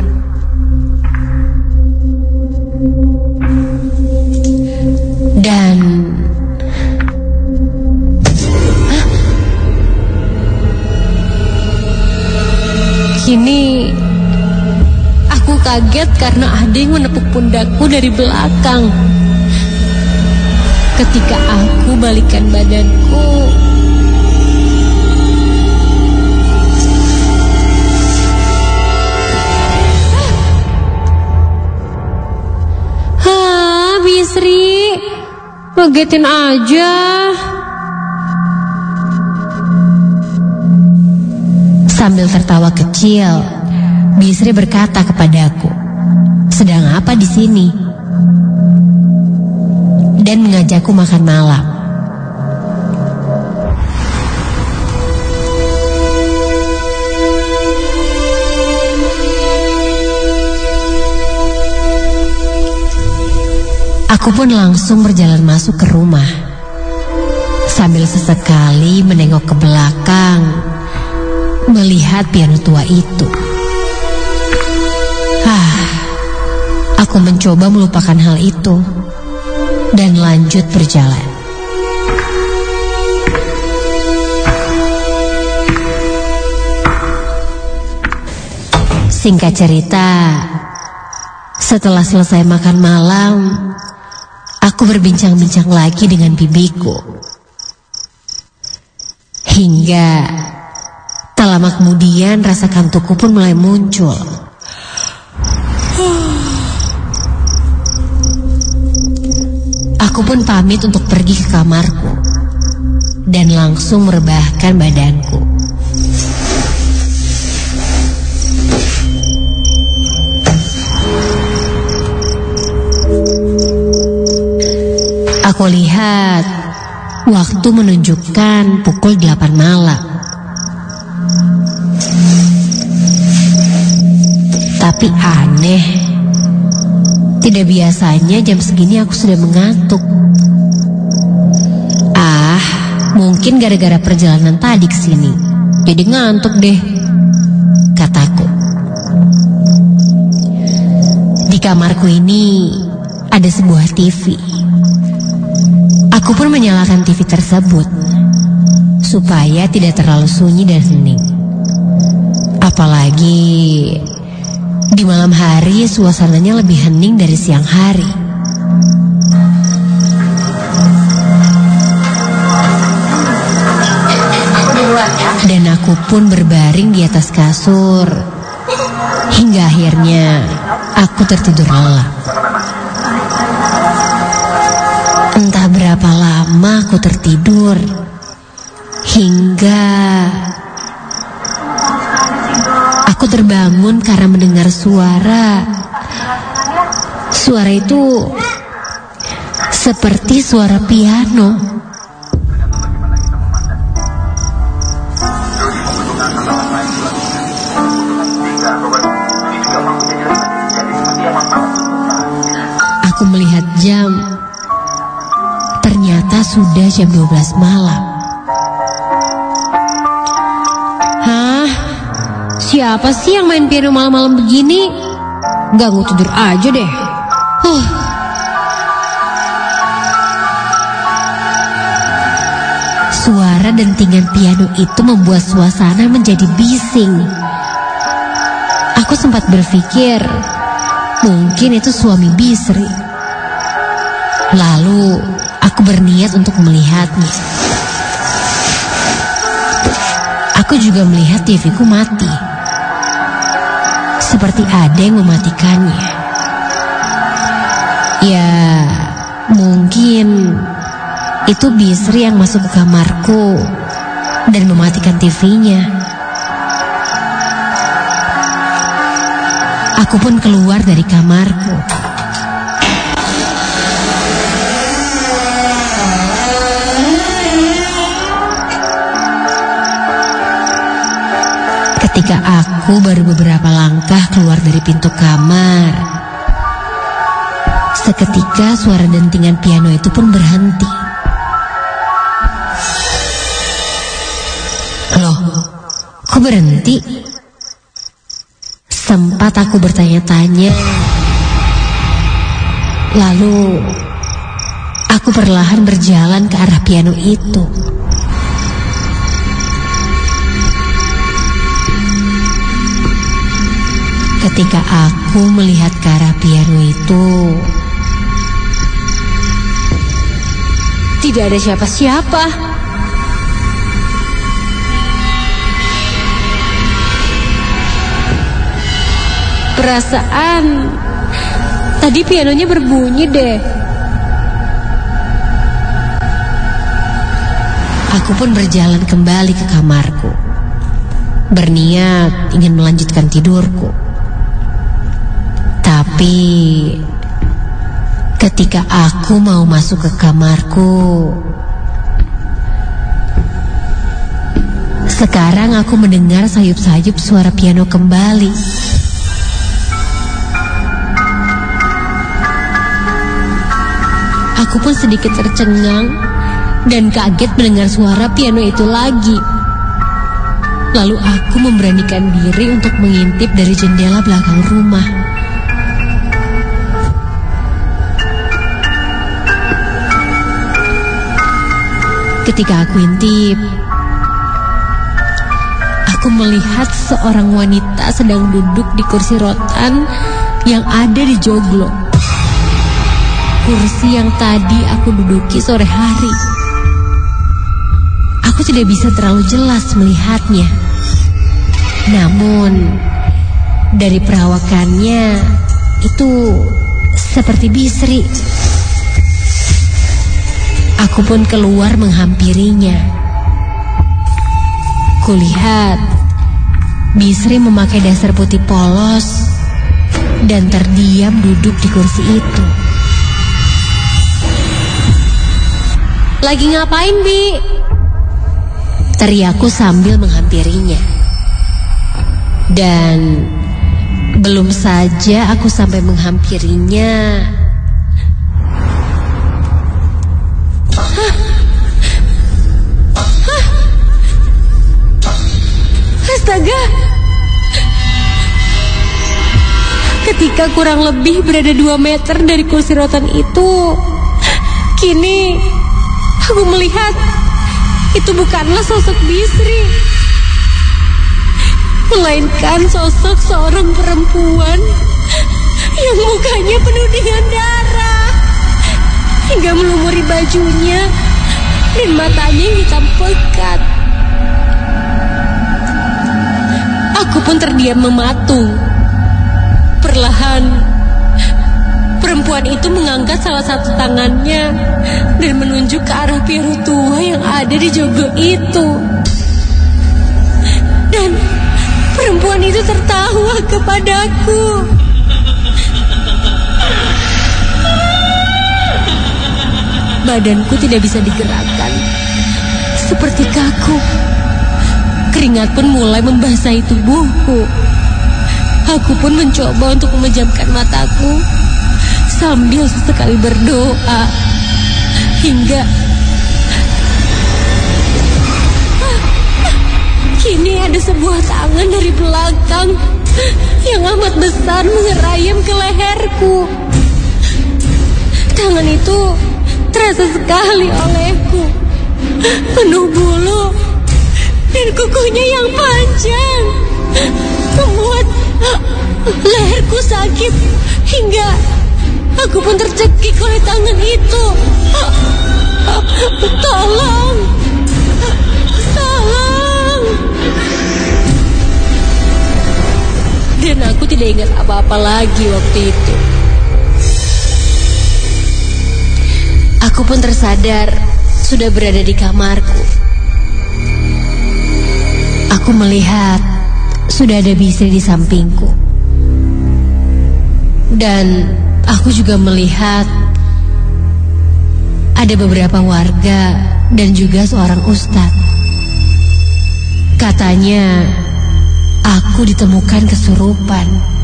Dan Hah? Kini aku kaget karena ada yang menepuk pundakku dari belakang. Ketika aku balikkan badanku, Bisri, ngagetin aja. Sambil tertawa kecil, Bisri berkata kepadaku, sedang apa di sini dan mengajakku makan malam. Aku pun langsung berjalan masuk ke rumah, sambil sesekali menengok ke belakang, melihat piano tua itu. Ah, aku mencoba melupakan hal itu dan lanjut berjalan. Singkat cerita, setelah selesai makan malam, aku berbincang-bincang lagi dengan bibiku. Hingga tak lama kemudian rasa kantukku pun mulai muncul. Aku pun pamit untuk pergi ke kamarku dan langsung merebahkan badanku. Aku lihat waktu menunjukkan pukul delapan malam. Tapi aneh, tidak biasanya jam segini aku sudah mengantuk. Ah, mungkin gara-gara perjalanan tadi ke sini, jadi ngantuk deh, kataku. Di kamarku ini ada sebuah T V. Aku pun menyalakan T V tersebut supaya tidak terlalu sunyi dan hening. Apalagi di malam hari suasananya lebih hening dari siang hari. Dan aku pun berbaring di atas kasur hingga akhirnya aku tertidur lelap. Entah berapa lama aku tertidur, hingga aku terbangun karena mendengar suara. Suara itu seperti suara piano. Aku melihat jam. Ternyata sudah jam dua belas malam. Hah? Siapa sih yang main piano malam-malam begini? Ganggu tidur aja deh. Huh. Suara dentingan piano itu membuat suasana menjadi bising. Aku sempat berpikir, mungkin itu suami Bisri. Lalu aku berniat untuk melihatnya. Aku juga melihat T V-ku mati. Seperti ada yang mematikannya. Ya, mungkin itu Bisri yang masuk ke kamarku dan mematikan T V-nya. Aku pun keluar dari kamarku. Ketika aku baru beberapa langkah keluar dari pintu kamar, seketika suara dentingan piano itu pun berhenti. Loh, kok berhenti? Sempat aku bertanya-tanya. Lalu aku perlahan berjalan ke arah piano itu. Ketika aku melihat ke arah piano itu, tidak ada siapa-siapa. Perasaan tadi pianonya berbunyi deh. Aku pun berjalan kembali ke kamarku, berniat ingin melanjutkan tidurku. Tapi ketika aku mau masuk ke kamarku, sekarang aku mendengar sayup-sayup suara piano kembali. Aku pun sedikit tercengang dan kaget mendengar suara piano itu lagi. Lalu aku memberanikan diri untuk mengintip dari jendela belakang rumah. Ketika aku intip, aku melihat seorang wanita sedang duduk di kursi rotan yang ada di joglo. Kursi yang tadi aku duduki sore hari. Aku tidak bisa terlalu jelas melihatnya. Namun, dari perawakannya itu seperti Bisri. Aku pun keluar menghampirinya. Kulihat Bisri memakai dasar putih polos dan terdiam duduk di kursi itu. "Lagi ngapain, Bi?" teriakku sambil menghampirinya. Dan belum saja aku sampai menghampirinya, Hah? Hah? Astaga! Ketika kurang lebih berada dua meter dari kursi rotan itu, kini aku melihat itu bukanlah sosok Bisri, melainkan sosok seorang perempuan yang mukanya penuh dengan darah hingga melumuri bajunya dan matanya yang hitam pekat. Aku pun terdiam mematung. Perlahan perempuan itu mengangkat salah satu tangannya dan menunjuk ke arah piano tua yang ada di joglo itu. Dan perempuan itu tertawa kepadaku. Badanku tidak bisa digerakkan, seperti kaku. Keringat pun mulai membasahi tubuhku. Aku pun mencoba untuk memejamkan mataku sambil sesekali berdoa. Hingga kini ada sebuah tangan dari belakang yang amat besar mengerayam ke leherku. Tangan itu terasa sekali olehku, penuh bulu dan kukunya yang panjang, membuat leherku sakit hingga aku pun tercekik oleh tangan itu. Tolong, tolong. Dan aku tidak ingat apa-apa lagi waktu itu. Aku pun tersadar sudah berada di kamarku. Aku melihat sudah ada Bisri di sampingku. Dan aku juga melihat ada beberapa warga dan juga seorang ustadz. Katanya aku ditemukan kesurupan.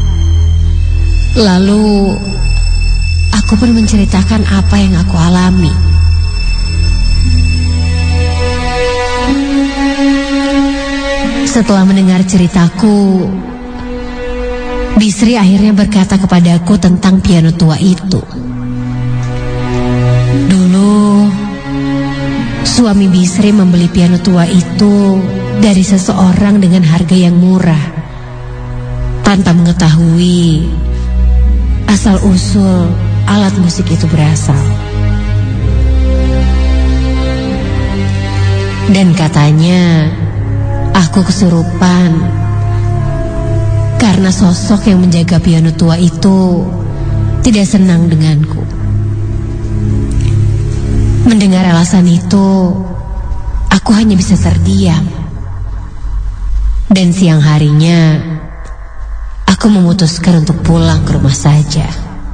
Lalu aku pun menceritakan apa yang aku alami. Setelah mendengar ceritaku, Bisri akhirnya berkata kepadaku tentang piano tua itu. Dulu, suami Bisri membeli piano tua itu dari seseorang dengan harga yang murah, tanpa mengetahui asal-usul alat musik itu berasal. Dan katanya aku kesurupan karena sosok yang menjaga piano tua itu tidak senang denganku. Mendengar alasan itu, aku hanya bisa terdiam. Dan siang harinya, aku Aku memutuskan untuk pulang ke rumah saja.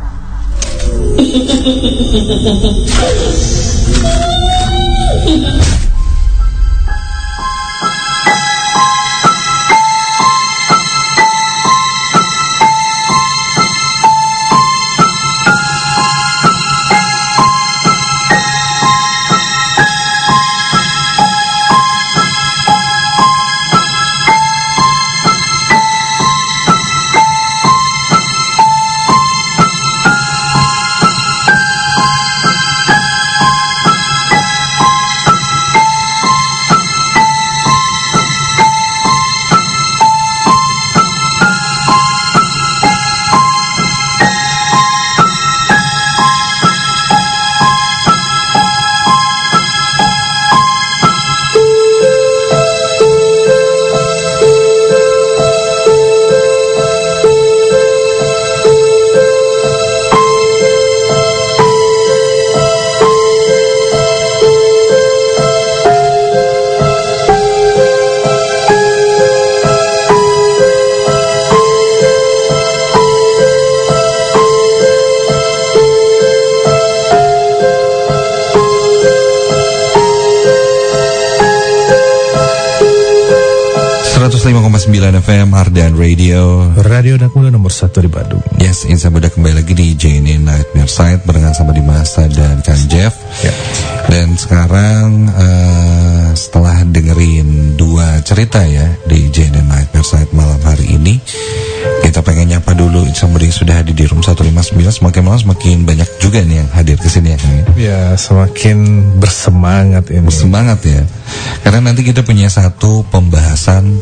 seratus lima koma sembilan F M Ardan Radio, Radio anak muda nomor satu di Bandung. Yes, Insan Muda kembali lagi di J N N Nightmare Side barengan sama Dimasa dan Kang Jeff. Ya. Dan sekarang uh, setelah dengerin dua cerita ya di J N N Nightmare Side malam hari ini, kita pengen nyapa dulu Insan Muda yang sudah hadir di room seratus lima puluh sembilan. Semakin malam semakin banyak juga nih yang hadir ke sini ya Kang. Ya, semakin bersemangat ini. Bersemangat ya. Karena nanti kita punya satu pembahasan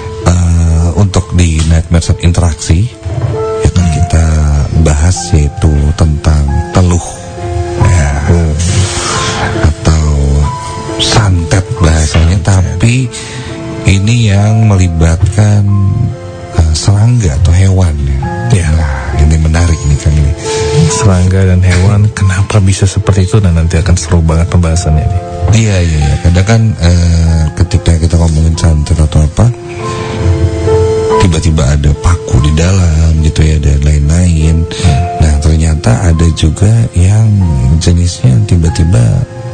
uh, untuk di Nightmare Side interaksi yang akan kita bahas, yaitu tentang teluh ya, hmm. atau santet bahasanya, tapi ini yang melibatkan uh, serangga atau hewan ya. Nah, ini menarik nih Kang ini. Serangga dan hewan, kenapa bisa seperti itu, dan nanti akan seru banget pembahasannya nih. Iya iya iya. Kadang kan uh, ketika kita ngomongin santet atau apa, tiba-tiba ada paku di dalam gitu ya dan lain-lain. Hmm. Nah ternyata ada juga yang jenisnya tiba-tiba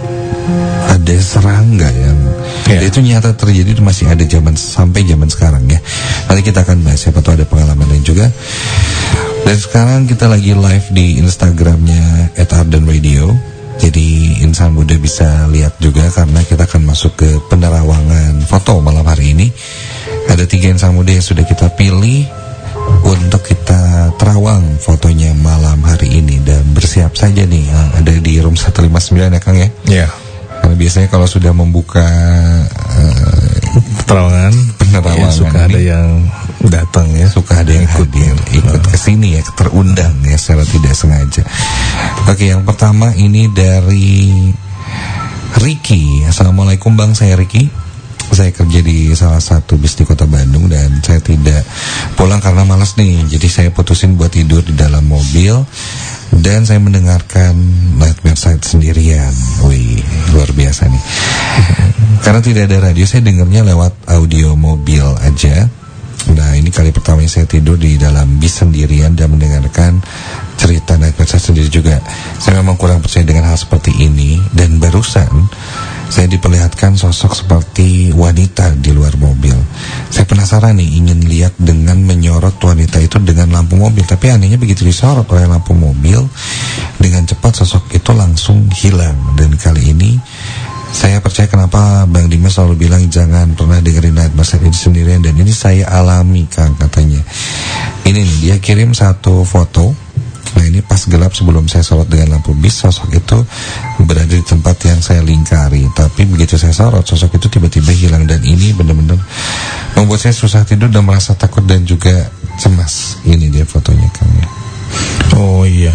ada serangga yang yeah. itu nyata terjadi, itu masih ada zaman sampai zaman sekarang ya. Nanti kita akan bahas, siapa tahu ada pengalaman lain juga. Dan sekarang kita lagi live di Instagramnya at Ardan Radio. Jadi Insan Muda bisa lihat juga karena kita akan masuk ke penerawangan foto malam hari ini. Ada tiga insan muda yang sudah kita pilih untuk kita terawang fotonya malam hari ini. Dan bersiap saja nih, ada di room seratus lima puluh sembilan ya Kang ya. Iya. Karena biasanya kalau sudah membuka uh, penerawangan, penerawangan ya, suka ini, ada yang datang ya, suka ada yang ikut hadir, ikut ke sini ya, terundang ya secara tidak sengaja. Oke, yang pertama ini dari Ricky. Assalamualaikum Bang, saya Ricky. Saya kerja di salah satu bis di kota Bandung dan saya tidak pulang karena malas nih. Jadi saya putusin buat tidur di dalam mobil dan saya mendengarkan Nightmare Side sendirian. Wih, luar biasa nih. Karena tidak ada radio, saya dengarnya lewat audio mobil aja. Nah, ini kali pertama saya tidur di dalam bis sendirian dan mendengarkan cerita Nightmare Side sendiri juga. Saya memang kurang percaya dengan hal seperti ini. Dan barusan saya diperlihatkan sosok seperti wanita di luar mobil. Saya penasaran nih, ingin lihat dengan menyorot wanita itu dengan lampu mobil. Tapi anehnya begitu disorot oleh lampu mobil, dengan cepat sosok itu langsung hilang. Dan kali ini saya percaya kenapa Bang Dimas selalu bilang jangan pernah dengerin Nightmare Side ini sendirian. Dan ini saya alami Kang, katanya. Ini nih, dia kirim satu foto. Nah ini pas gelap sebelum saya sorot dengan lampu bis, sosok itu berada di tempat yang saya lingkari. Tapi begitu saya sorot, sosok itu tiba-tiba hilang. Dan ini benar-benar membuat saya susah tidur dan merasa takut dan juga cemas. Ini dia fotonya Kang ya. Oh iya.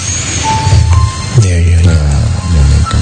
Iya iya. Nah, nah,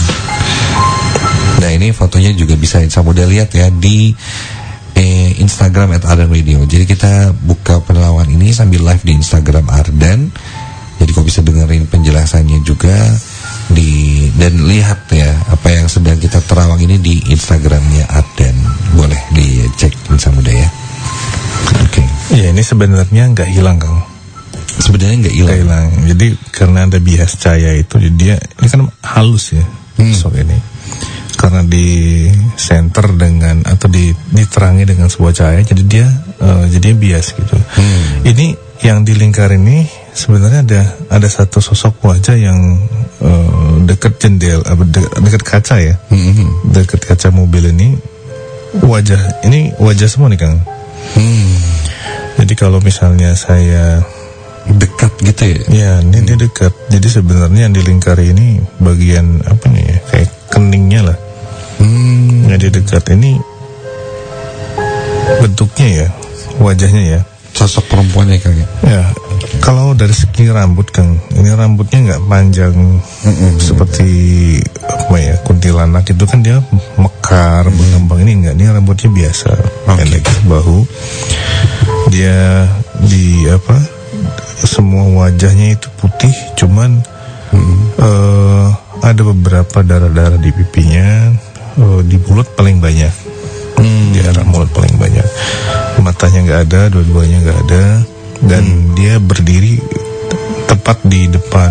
nah ini fotonya juga bisa Insan Muda lihat ya di eh, Instagram at Ardan Radio. Jadi kita buka penerawangan ini sambil live di Instagram Ardan. Jadi kau bisa dengerin penjelasannya juga di, dan lihat ya apa yang sedang kita terawang ini di Instagramnya Ardan. Boleh dicek Insan Muda ya. Oke. Okay. Ya ini sebenarnya nggak hilang Kang. Sebenarnya nggak hilang. hilang. Jadi karena ada bias cahaya itu, jadi dia ini kan halus ya hmm. sosok ini. Karena di center dengan atau di diterangi dengan sebuah cahaya, jadi dia uh, jadi bias gitu. Hmm. Ini yang di lingkar ini sebenarnya ada ada satu sosok wajah yang uh, dekat jendela, de- dekat kaca ya, hmm. dekat kaca mobil ini. Wajah ini wajah semua nih Kang. Hmm. Jadi kalau misalnya saya dekat gitu ya? Ya, ini hmm. dia dekat. Jadi sebenarnya yang dilingkari ini bagian apa nih ya? Kayak keningnya lah. Hmm. Jadi dekat ini bentuknya ya, wajahnya ya. Sosok perempuannya Kang ya? Ya, kalau dari segi rambut Kang, ini rambutnya nggak panjang mm-hmm. seperti apa ya kuntilanak itu kan dia mekar mm-hmm. mengembang. Ini enggak, ini rambutnya biasa, pendek okay. bahu. Dia di apa? Semua wajahnya itu putih, cuman mm-hmm. uh, ada beberapa darah-darah di pipinya, uh, di mulut paling banyak. Hmm. Di arah mulut paling banyak. Matanya nggak ada, dua-duanya nggak ada, dan hmm. dia berdiri tepat di depan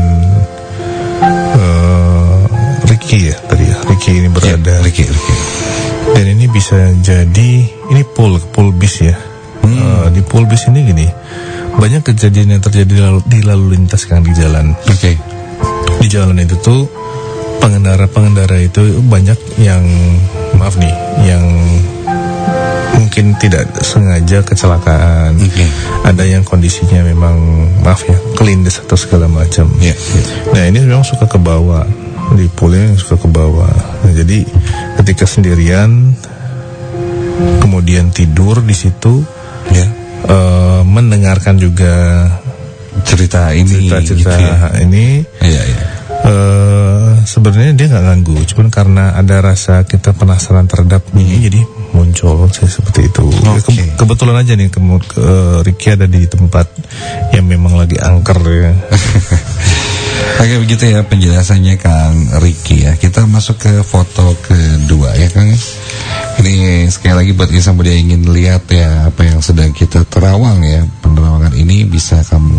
uh, Ricky ya tadi ya. Ricky ini berada. Ya, Ricky, Ricky. Dan ini bisa jadi ini pool, pool bis ya. Hmm. Uh, di pool bis ini gini, banyak kejadian yang terjadi lalu, di lalu lintas kan di jalan. Oke. Okay. Di jalan itu tuh pengendara-pengendara itu banyak yang maaf nih, yang mungkin tidak sengaja kecelakaan. Okay. Ada yang kondisinya memang maaf ya, kelindes atau segala macam. Yeah, yeah. Nah ini memang suka ke bawah, di poolnya suka ke bawah. Nah, jadi ketika sendirian, kemudian tidur di situ, yeah. uh, mendengarkan juga cerita ini, cerita-cerita gitu ya? ini. Yeah, yeah. Uh, sebenarnya dia nggak ganggu, cuman karena ada rasa kita penasaran terhadap hmm. ini, jadi muncul saya seperti itu. Okay. Ke- kebetulan aja nih ke, ke Ricky ada di tempat yang memang lagi angker ya. Oke, begitu ya penjelasannya Kang Ricky ya. Kita masuk ke foto kedua ya Kang. Ini sekali lagi buat Isa Muda yang ingin lihat ya apa yang sedang kita terawang ya. Penerawangan ini bisa kamu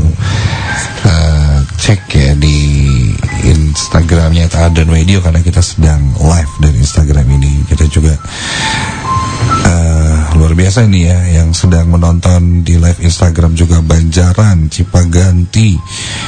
uh, cek ya di Instagramnya Adan Radio, karena kita sedang live dari Instagram ini. Kita juga uh, luar biasa ini ya yang sedang menonton di live Instagram juga. Banjaran, Cipaganti,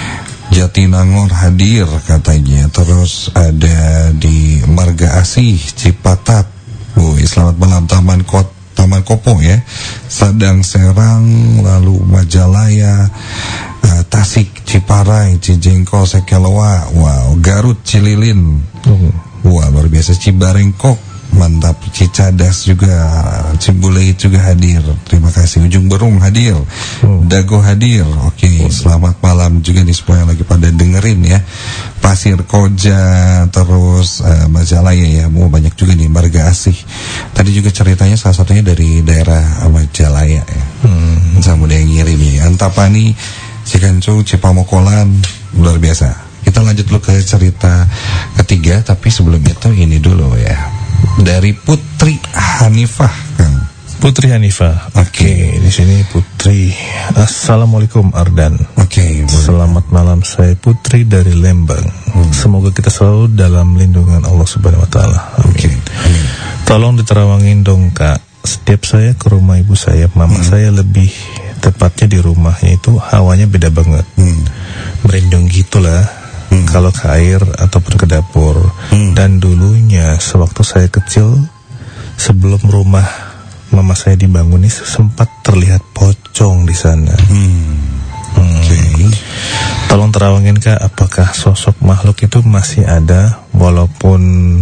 Jatinangor hadir katanya. Terus ada di Marga Asih, Cipatat. Woi, selamat malam Taman Kot Taman Kopong ya. Sadang Serang, lalu Majalaya, uh, Tasik, Ciparai, Cijengkol, Sekeloa, wow, Garut, Cililin, uh, wah luar biasa, Cibarengkok, mantap, Cicadas juga, Cimbulei juga hadir. Terima kasih. Ujung Berung hadir, hmm. Dago hadir. Oke, okay. Selamat malam juga nih semua yang lagi pada dengerin ya. Pasir Koja, terus uh, Majalaya ya, mau banyak juga nih. Marga Asih. Tadi juga ceritanya salah satunya dari daerah Majalaya ya. Hmm. Sama yang ngirim ya. Antapani, Cikancu, Cipamokolan, luar biasa. Kita lanjut dulu ke cerita ketiga, tapi sebelum itu ini dulu ya. Dari Putri Hanifah, Kang. Putri Hanifah. Oke, okay. Di sini Putri. Assalamualaikum Ardan. Oke. Okay, selamat malam, saya Putri dari Lembang. Hmm. Semoga kita selalu dalam lindungan Allah Subhanahu Wa Taala. Amin. Okay. Amin. Tolong diterawangin dong Kak. Setiap saya ke rumah ibu saya, mama hmm. saya lebih tepatnya di rumahnya itu hawanya beda banget. Hmm. Merindung gitulah. Hmm. Kalau ke air ataupun ke dapur. Hmm. Dan dulunya sewaktu saya kecil, sebelum rumah mama saya dibangun ini sempat terlihat pocong di sana. Hmm. Hmm. Okay. Tolong terawangin Kak, apakah sosok makhluk itu masih ada? Walaupun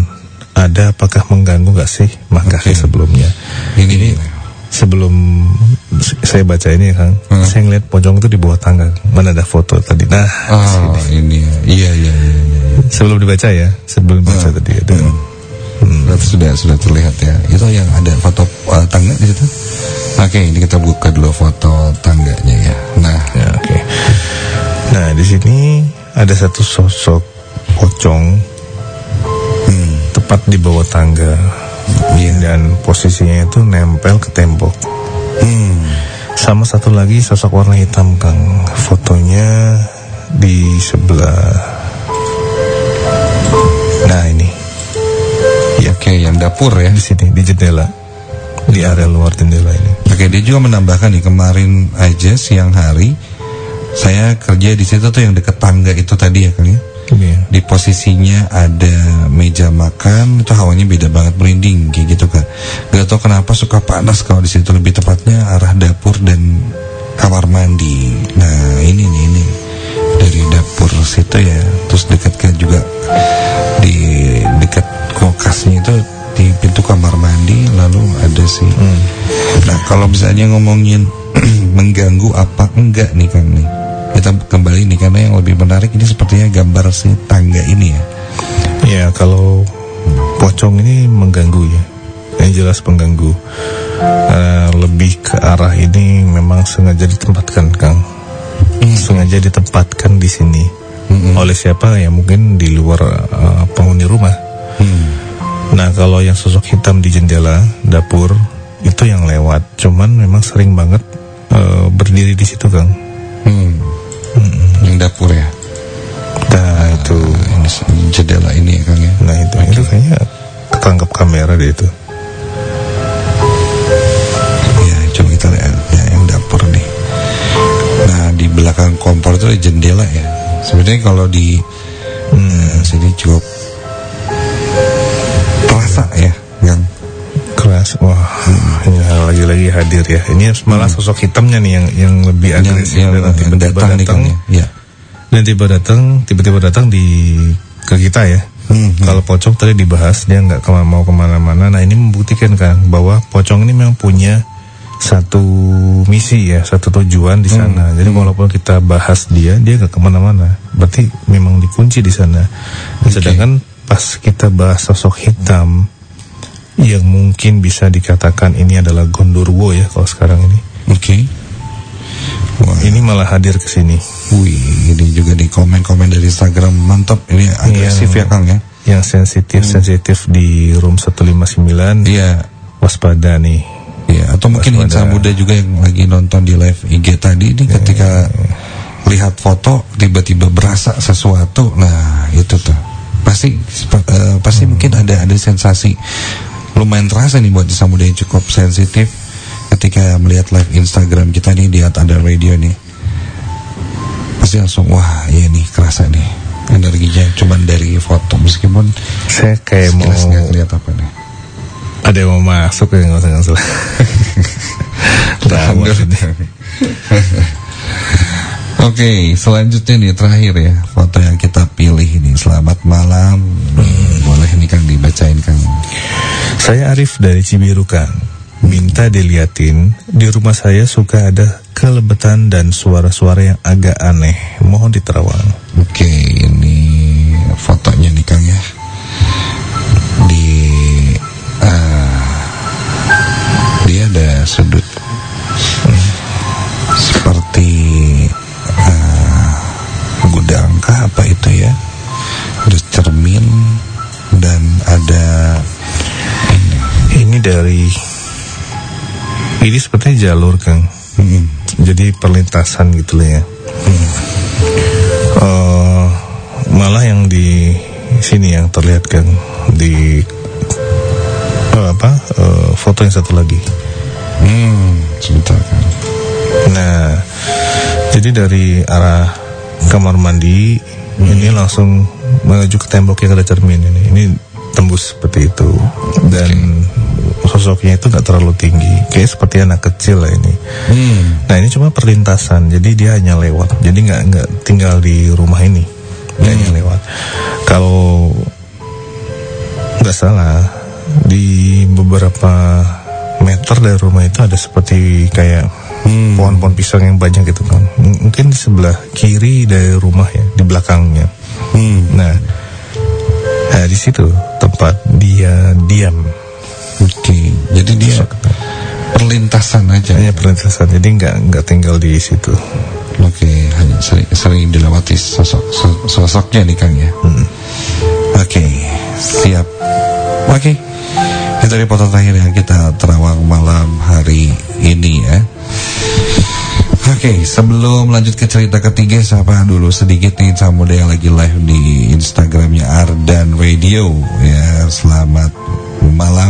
ada, apakah mengganggu gak sih? Makasih okay. sebelumnya. Ini, ini sebelum saya baca ini Kang, hmm. saya ngeliat pocong itu di bawah tangga. Mana ada foto tadi? Nah, oh, ini iya, iya, iya, iya. Sebelum dibaca ya, sebelum baca hmm. tadi itu. Hmm. Hmm. Sudah sudah terlihat ya. Itu yang ada foto uh, tangga di situ. Oke, ini kita buka dulu foto tangganya ya. Nah, ya, oke. Okay. Nah, di sini ada satu sosok pocong hmm. tepat di bawah tangga. Yeah. Dan posisinya itu nempel ke tembok. Hmm. Sama satu lagi sosok warna hitam, Kang. Fotonya di sebelah. Nah ini. Ya, oke, yang dapur ya. Di sini, di jendela. Di area luar jendela ini. Oke, dia juga menambahkan nih, kemarin aja siang hari saya kerja di situ tuh yang deket tangga itu tadi ya, Kang ya. Iya. Di posisinya ada meja makan, itu hawanya beda banget, merinding kayak gitu, Kak. Gak tau kenapa suka panas kalau di situ, lebih tepatnya arah dapur dan kamar mandi. Nah, ini nih ini dari dapur situ ya, terus dekat ke juga di dekat kulkasnya itu di pintu kamar mandi, lalu ada sih. Hmm. Nah, kalau misalnya ngomongin mengganggu apa enggak nih, Kang nih. Kita kembali nih, karena yang lebih menarik ini sepertinya gambar si tangga ini ya. Ya, kalau pocong ini mengganggu ya. Yang jelas mengganggu. Uh, lebih ke arah ini memang sengaja ditempatkan, Kang. Hmm. Sengaja ditempatkan di sini. Hmm. Oleh siapa ya? Mungkin di luar uh, penghuni rumah. Hmm. Nah, kalau yang sosok hitam di jendela dapur itu yang lewat. Cuman memang sering banget uh, berdiri di situ, Kang. Hmm. Hmm. Yang dapur ya. Nah, itu ini jendela ini ya, Kang ya. Nah, itu okay. Itu kayaknya ketangkap kamera deh itu. Ya, coba kita lihat ya, yang dapur nih. Nah, di belakang kompor itu ada jendela ya. Sebenarnya kalau di hmm. uh, sini cukup terasa ya, Kang. Keras. Wah, hmm. ini lagi-lagi hadir ya. Ini malah sosok hitamnya nih yang yang lebih agresif yang, dan tiba-tiba datang, datang nih, ya. Dan tiba datang, tiba-tiba datang di ke kita ya. Hmm, hmm. Kalau pocong tadi dibahas dia nggak kema- mau kemana-mana. Nah, ini membuktikan, Kang, bahwa pocong ini memang punya satu misi ya, satu tujuan di sana. Hmm. Jadi hmm. walaupun kita bahas dia, dia nggak kemana-mana. Berarti memang dikunci di sana. Okay. Sedangkan pas kita bahas sosok hitam yang mungkin bisa dikatakan ini adalah Gondorwo ya kalau sekarang ini. Oke. Okay. Wah, ini malah hadir ke sini. Wih, ini juga di komen-komen dari Instagram mantap. Ini agresif yang, ya, Kang ya. Yang sensitif-sensitif hmm. di room seratus lima puluh sembilan. Iya. Waspada nih. Iya, atau mungkin insan muda juga yang lagi nonton di live I G tadi ini ya, ketika ya. lihat foto tiba-tiba berasa sesuatu. Nah, itu tuh. Pasti uh, pasti hmm. mungkin ada ada sensasi lumayan terasa nih buat insan muda yang cukup sensitif ketika melihat live Instagram kita nih, lihat ada radio nih. Pasti langsung wah, iya nih kerasa nih energinya cuman dari foto, meskipun saya kayak mau nggak lihat apa nih. Ada yang mau masuk ya, nggak usah nggak usah. Oke, selanjutnya nih terakhir ya, foto yang kita pilih ini. Selamat malam. Hmm, boleh nih, Kang, dibacain, Kang. Saya Arif dari Cibiru, Kang. Minta diliatin, di rumah saya suka ada kelebetan dan suara-suara yang agak aneh. Mohon diterawang. Oke, ini fotonya nih, Kang ya. Di uh, dia ada sudut hmm, seperti uh, gudang kah apa itu ya. Ada cermin dan ada ini. Ini dari ini sepertinya jalur, Kang. Hmm. Jadi perlintasan gitu lah ya. Hmm. Uh, malah yang di sini yang terlihat, Kang, di uh, apa uh, foto yang satu lagi. Hmm, sebentar, Kang. Nah, jadi dari arah kamar mandi hmm. ini langsung menuju ke tembok yang ada cermin ini. Ini tembus seperti itu. Dan okay. sosoknya itu gak terlalu tinggi, kayak seperti anak kecil lah ini. hmm. Nah, ini cuma perlintasan, jadi dia hanya lewat. Jadi gak, gak tinggal di rumah ini, dia hmm. hanya lewat. Kalau gak salah, di beberapa meter dari rumah itu ada seperti kayak hmm. pohon-pohon pisang yang banyak gitu, kan. M- mungkin di sebelah kiri dari rumah ya, di belakangnya. hmm. Nah, nah di situ tempat dia diam. Oke, okay. Jadi dia perlintasan aja. Hanya perlintasan, jadi nggak nggak tinggal di situ. Oke, okay. Hanya sering, sering dilewati sosok sosoknya nih, Kang ya. Hmm. Oke, okay. Siap. Oke, okay. Itu dari foto terakhir yang kita terawang malam hari ini ya. Oke, sebelum lanjut ke cerita ketiga, sapa dulu sedikit nih Insan Muda yang lagi live di Instagramnya Ardan Radio. Ya, selamat malam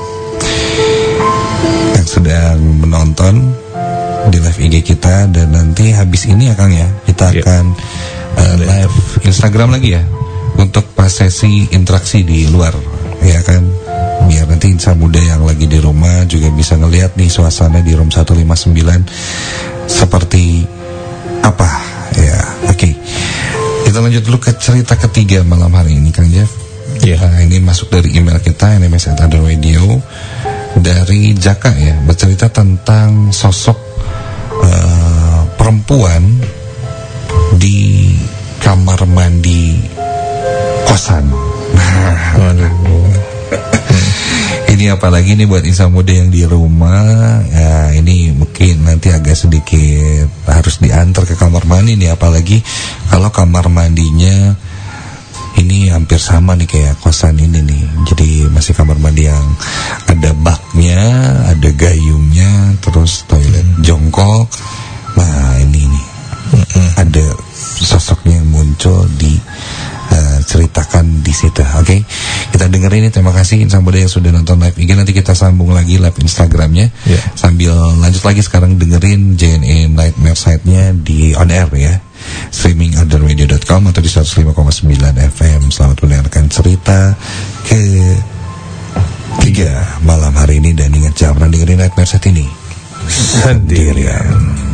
yang sedang menonton di live I G kita. Dan nanti habis ini ya Kang ya, kita yeah. akan uh, live Instagram lagi ya, untuk pas sesi interaksi di luar, ya kan, biar nanti Insan Muda yang lagi di rumah juga bisa ngelihat nih suasana di room seratus lima puluh sembilan seperti apa ya. Oke, kita lanjut dulu ke cerita ketiga malam hari ini Kang Jeff. Yeah. Nah, ini masuk dari email kita N M S at ardan radio dari Jaka ya, bercerita tentang sosok uh, perempuan di kamar mandi kosan. Nah, ini apalagi nih buat Insan Muda yang di rumah ya, ini mungkin nanti agak sedikit harus diantar ke kamar mandi nih, apalagi kalau kamar mandinya ini hampir sama nih kayak kosan ini nih. Jadi masih kamar mandi yang ada baknya, ada gayungnya, terus toilet jongkok. Nah ini nih ada sosoknya yang muncul di uh, ceritakan di situ. Oke, okay? Kita dengerin ini. Terima kasih Insan Muda yang sudah nonton live I G. Nanti kita sambung lagi live Instagramnya yeah. Sambil lanjut lagi sekarang dengerin J N E Nightmare Site-nya di on air ya, streaming ardan radio dot com atau di seratus lima koma sembilan F M. Selamat mendengarkan cerita ke tiga malam hari ini. Dan ingat, jangan pernah dengerin Nightmare Site ini sendirian.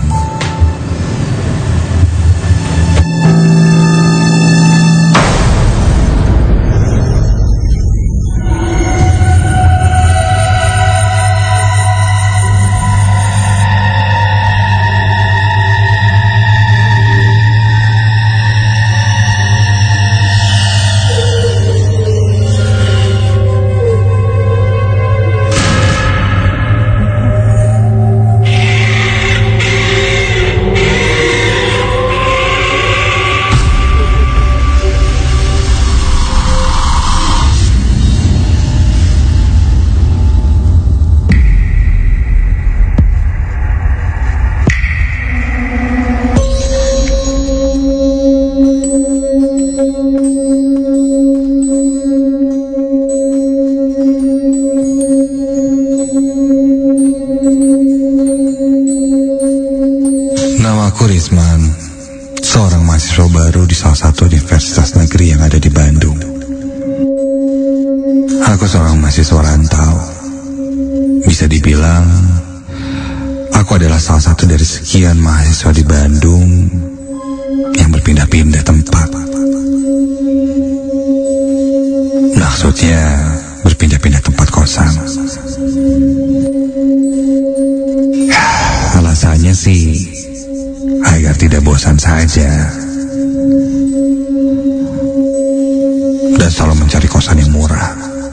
Satu universitas negeri yang ada di Bandung. Aku seorang mahasiswa rantau. Bisa dibilang aku adalah salah satu dari sekian mahasiswa di Bandung yang berpindah-pindah tempat. Maksudnya berpindah-pindah tempat kosan. Alasannya sih agar tidak bosan saja, dan selalu mencari kosan yang murah.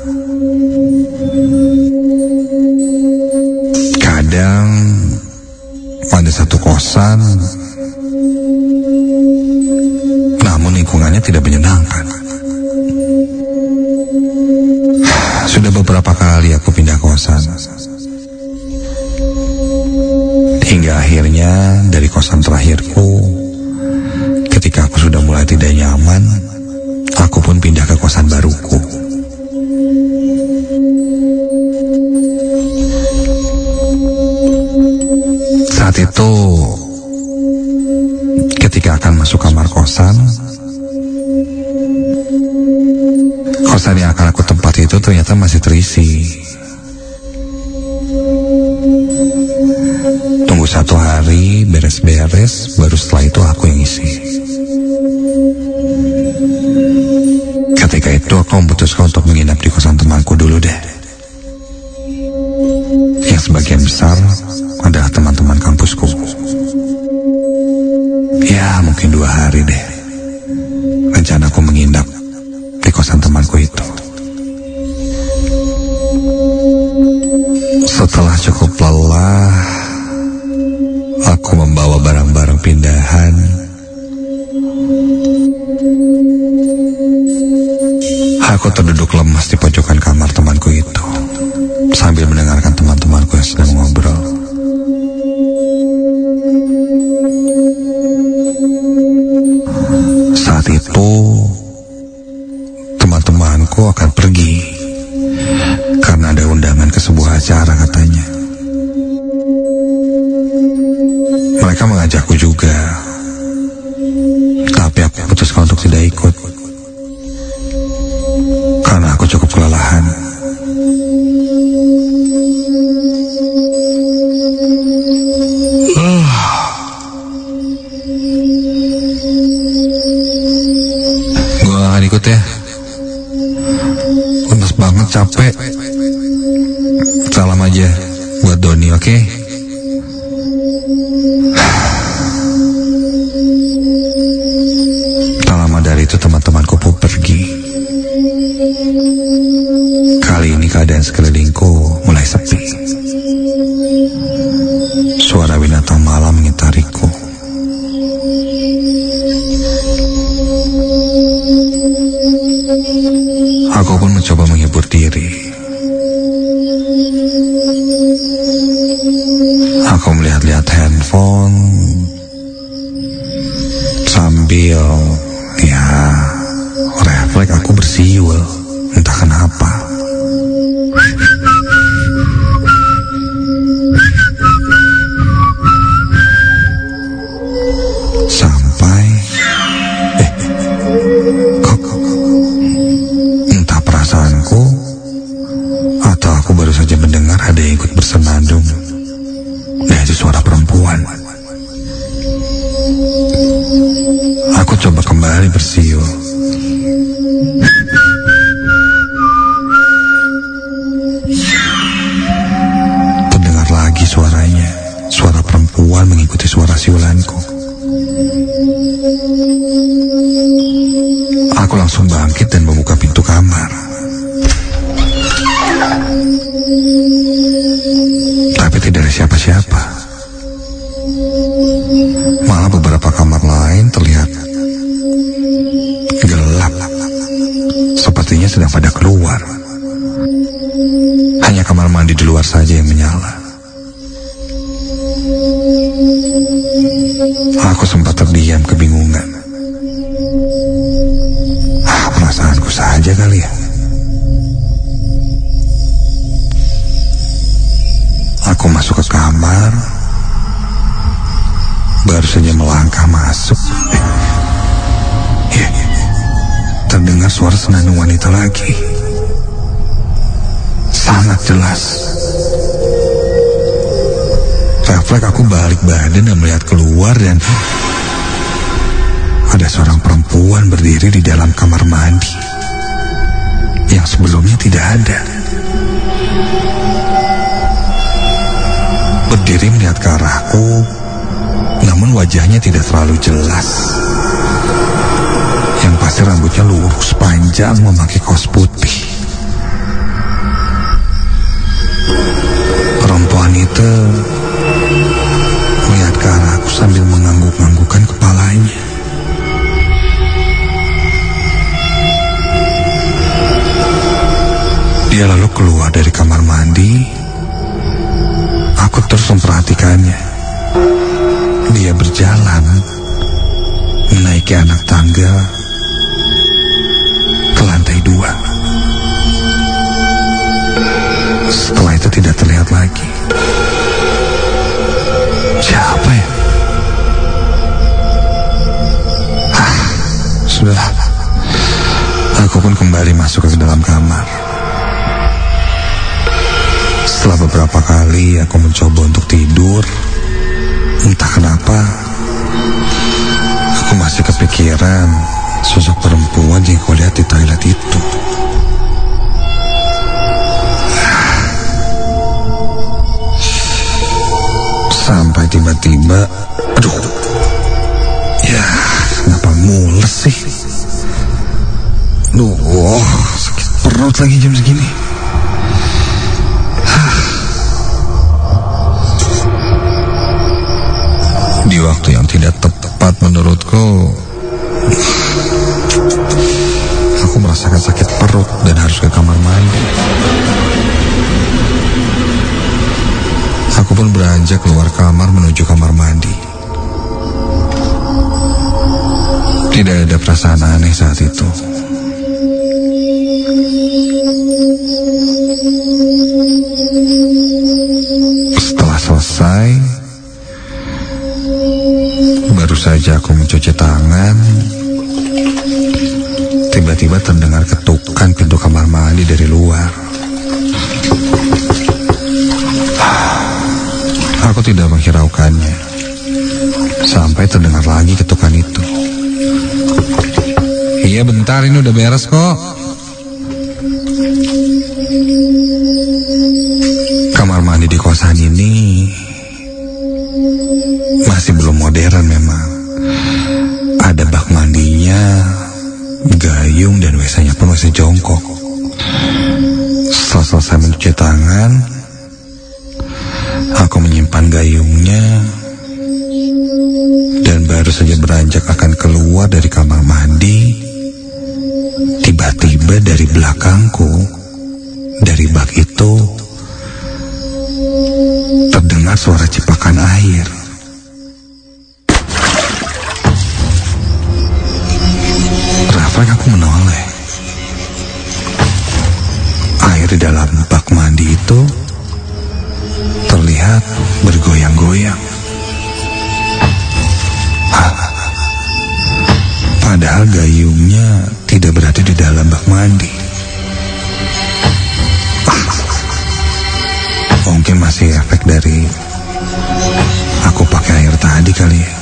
Kadang ada satu kosan, namun lingkungannya tidak menyenangkan. Sudah beberapa kali aku pindah kosan, hingga akhirnya dari kosan terakhirku, ketika aku sudah mulai tidak nyaman, aku pun pindah ke kosan baruku. Saat itu, ketika akan masuk kamar kosan, kosan yang akan aku tempati itu ternyata masih terisi. Tunggu satu hari, beres-beres, baru setelah itu aku yang isi. Ketika itu aku memutuskan untuk menginap di kosan temanku dulu deh, yang sebagian besar adalah teman-teman kampusku. Ya mungkin dua hari deh rencana aku menginap di kosan temanku itu. Setelah cukup lelah, aku membawa barang-barang pindahan. Aku terduduk lemas di pojokan kamar temanku itu, sambil mendengarkan teman-temanku yang sedang ngobrol. Mereka mengajakku juga, tapi aku putuskan untuk tidak ikut karena aku cukup kelelahan. Gue gak akan ikut ya. Lemes banget, capek. Salam aja buat Doni, oke? Okay? Tak lama dari itu teman-temanku pun pergi. Kali ini keadaan sekelilingku mulai sepi. Suara binatang malam mengitariku. Aku pun mencoba menghibur diri. Aku melihat-lihat handphone sambil ya refleks aku bersiul, entah kenapa. Sampai eh kok, kok entah perasaanku atau aku baru saja mendengar ada yang ikut bersenandung. Nah, itu suara perempuan. Aku coba kembali bersiul. Terdengar lagi suaranya. Suara perempuan mengikuti suara siulanku. Aku langsung bangkit dan membuka pintu kamar. Tapi tidak ada siapa-siapa. Malah beberapa kamar lain terlihat gelap. Sepertinya sedang pada keluar. Hanya kamar mandi di luar saja yang menyala. Aku sempat terdiam kebingungan. Ah, perasaanku saja kali ya. Aku masuk ke kamar. Baru saja melangkah masuk, eh, ya, terdengar suara senandung wanita lagi. Sangat jelas. Refleks aku balik badan dan melihat keluar dan ada seorang perempuan berdiri di dalam kamar mandi yang sebelumnya tidak ada. Berdiri melihat ke arahku, namun wajahnya tidak terlalu jelas. Yang pasti rambutnya lurus panjang, memakai kaos putih. Perempuan itu melihat ke arahku sambil mengangguk-anggukkan kepalanya. Dia lalu keluar dari kamar mandi. Aku terus memperhatikannya. Dia berjalan menaiki anak tangga ke lantai dua. Setelah itu tidak terlihat lagi. Siapa ya? Ah, sudahlah. Aku pun kembali masuk ke dalam kamar. Setelah beberapa kali aku mencoba untuk tidur, entah kenapa aku masih kepikiran sosok perempuan yang aku lihat di toilet itu. Sampai tiba-tiba, aduh, ya kenapa mules sih? Duh, oh, sakit perut lagi jam segini. Di waktu yang tidak tepat menurutku, aku merasakan sakit perut dan harus ke kamar mandi. Aku pun beranjak keluar kamar menuju kamar mandi. Tidak ada perasaan aneh saat itu. Setelah selesai, saja aku mencuci tangan, tiba-tiba terdengar ketukan pintu kamar mandi dari luar. Aku tidak menghiraukannya sampai terdengar lagi ketukan itu. Iya bentar, ini udah beres kok. Kamar mandi di kosan ini masih belum modern memang. Ada bak mandinya, gayung, dan W C-nya pun masih jongkok. Setelah selesai mencuci tangan, aku menyimpan gayungnya dan baru saja beranjak akan keluar dari kamar mandi, tiba-tiba dari belakangku, dari bak itu terdengar suara ciprakan air. Refleks aku menoleh. Air di dalam bak mandi itu terlihat bergoyang-goyang. Padahal gayungnya tidak berada di dalam bak mandi. Mungkin masih efek dari aku pakai air tadi kali ya.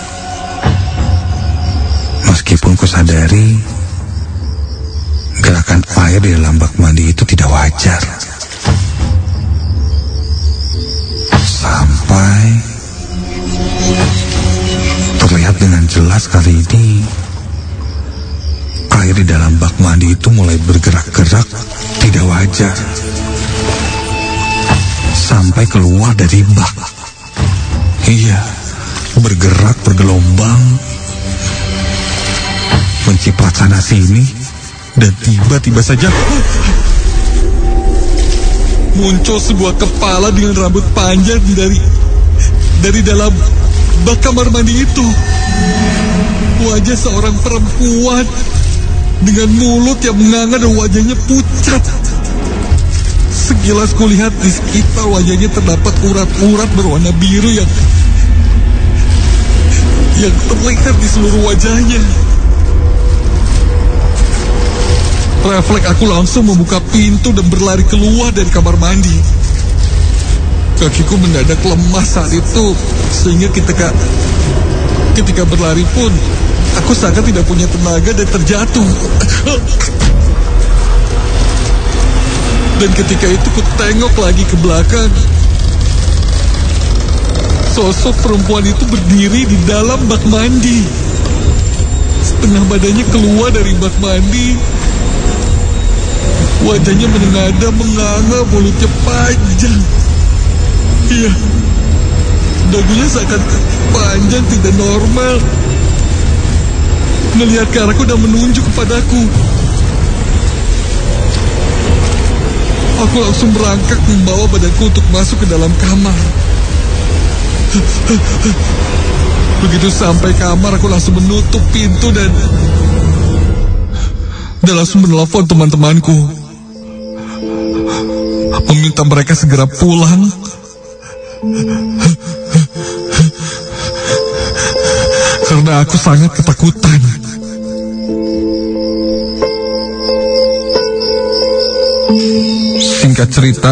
Meskipun ku sadari gerakan air di dalam bak mandi itu tidak wajar. Sampai terlihat dengan jelas kali ini air di dalam bak mandi itu mulai bergerak-gerak tidak wajar sampai keluar dari bak. Iya, bergerak bergelombang, menciprat sana sini, dan tiba-tiba saja muncul sebuah kepala dengan rambut panjang dari dari dalam bak kamar mandi itu. Wajah seorang perempuan dengan mulut yang menganga dan wajahnya pucat. Sekilas kulihat di sekitar wajahnya terdapat urat-urat berwarna biru yang yang terlihat di seluruh wajahnya. Refleks aku langsung membuka pintu dan berlari keluar dari kamar mandi. Kakiku mendadak lemah saat itu, sehingga ketika ketika berlari pun aku sangat tidak punya tenaga dan terjatuh. Dan ketika itu ku tengok lagi ke belakang. Sosok perempuan itu berdiri di dalam bak mandi. Setengah badannya keluar dari bak mandi. Wajahnya menengadah menganga, mulutnya panjang. Iya, dagunya sangat panjang, tidak normal. Melihat ke arahku dan menunjuk kepadaku. Aku langsung berangkat membawa badanku untuk masuk ke dalam kamar. Begitu sampai kamar, aku langsung menutup pintu dan dan langsung menelpon teman-temanku, meminta mereka segera pulang. Karena aku sangat ketakutan. Singkat cerita,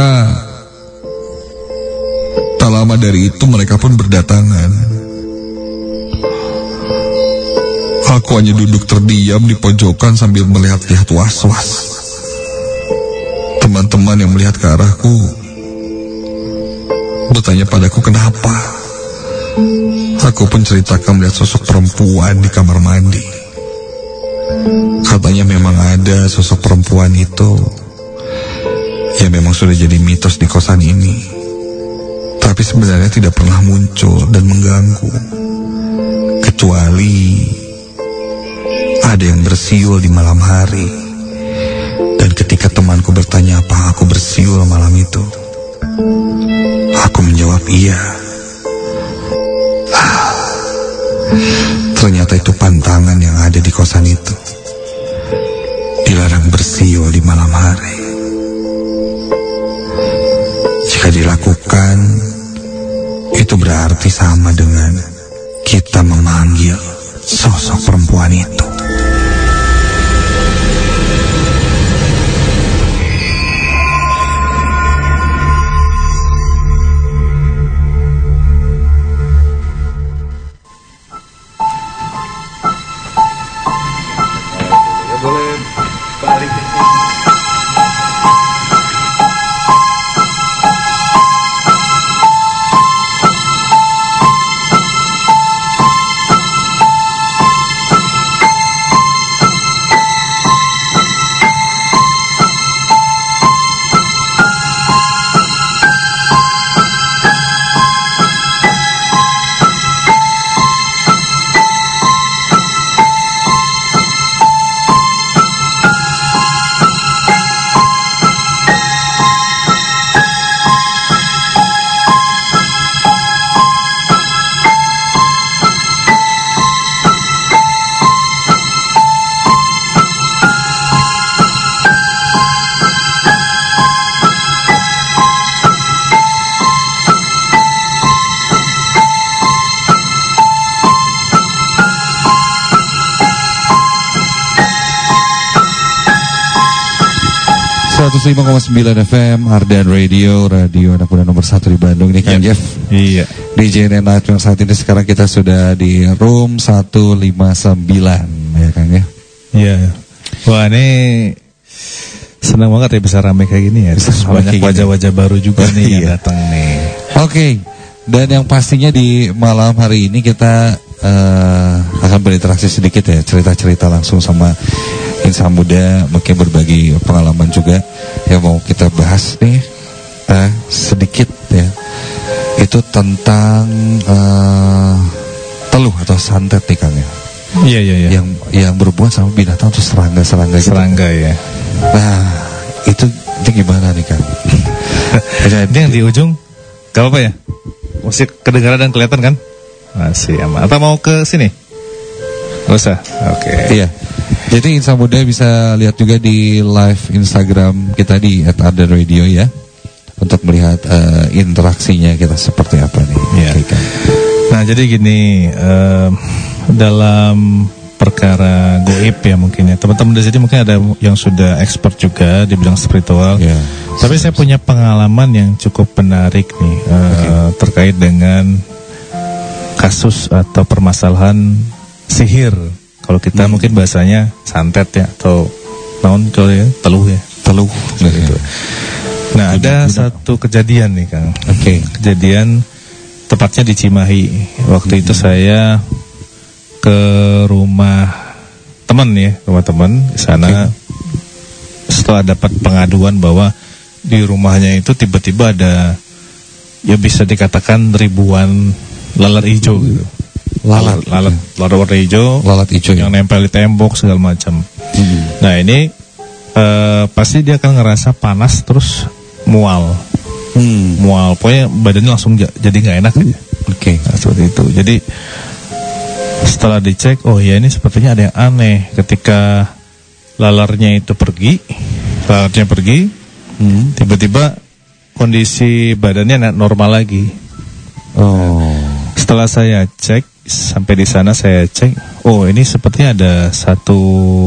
tak lama dari itu mereka pun berdatangan. Aku hanya duduk terdiam di pojokan sambil melihat-lihat was-was. Teman-teman yang melihat ke arahku bertanya padaku kenapa. Aku pun ceritakan melihat sosok perempuan di kamar mandi. Katanya memang ada sosok perempuan itu yang memang sudah jadi mitos di kosan ini, tapi sebenarnya tidak pernah muncul dan mengganggu, kecuali ada yang bersiul di malam hari. Dan ketika temanku bertanya apa aku bersiul malam itu, aku menjawab iya. Ah, ternyata itu pantangan yang ada di kosan itu. Dilarang bersiul di malam hari. Jika dilakukan, itu berarti sama dengan kita memanggil sosok perempuan itu. seratus lima koma sembilan F M Ardan Radio, radio anak muda nomor satu di Bandung. Ini kan, ya. Jeff. Iya. D J Night yang saat ini sekarang kita sudah di room seratus lima puluh sembilan, ya kan ya? Iya. Wah, ini senang banget ya bisa rame kayak gini ya. Banyak wajah-wajah baru juga nih yang datang nih. Oke. Okay. Dan yang pastinya di malam hari ini kita uh, akan berinteraksi sedikit ya, cerita-cerita langsung sama insan muda, mungkin berbagi pengalaman juga yang mau kita bahas nih uh, sedikit ya. Itu tentang uh, teluh atau santet nih Kang ya. Iya iya iya. Yang yang berhubungan sama binatang atau serangga-serangga gitu. Serangga ya. Nah, itu itu gimana nih Kang? Ini yang di ujung gak apa-apa ya? Masih kedengaran dan kelihatan kan? Masih aman. Atau mau ke sini? Gak usah. Oke. Okay. Iya. Jadi insan muda bisa lihat juga di live Instagram kita di at ardan radio ya, untuk melihat uh, interaksinya kita seperti apa nih. Ya. Okay, nah jadi gini, uh, dalam perkara goib ya mungkin ya, teman-teman di sini mungkin ada yang sudah expert juga di bidang spiritual. Ya. Tapi saya punya pengalaman yang cukup menarik nih uh, okay. terkait dengan kasus atau permasalahan sihir. Kalau kita hmm. mungkin bahasanya santet ya, atau naon kalau ya, teluh ya. Teluh gitu. Nah, ada satu kejadian nih Kang. Oke. Okay. Kejadian tepatnya di Cimahi. Waktu hmm. itu saya ke rumah teman ya, rumah teman di sana. Okay. Setelah dapat pengaduan bahwa di rumahnya itu tiba-tiba ada, ya bisa dikatakan ribuan lalat hijau gitu. Lalat, lalat, lalat warna hijau, lalat hijau yang ya? Nempel di tembok segala macam. Hmm. Nah ini uh, pasti dia akan ngerasa panas terus mual, hmm. mual, pokoknya badannya langsung j- jadi nggak enak aja. Oke, okay. Nah, seperti itu. Jadi setelah dicek, oh ya ini sepertinya ada yang aneh. Ketika lalarnya itu pergi, lalarnya pergi, hmm. tiba-tiba kondisi badannya normal lagi. Oh. Setelah saya cek, sampai di sana saya cek, oh ini sepertinya ada satu,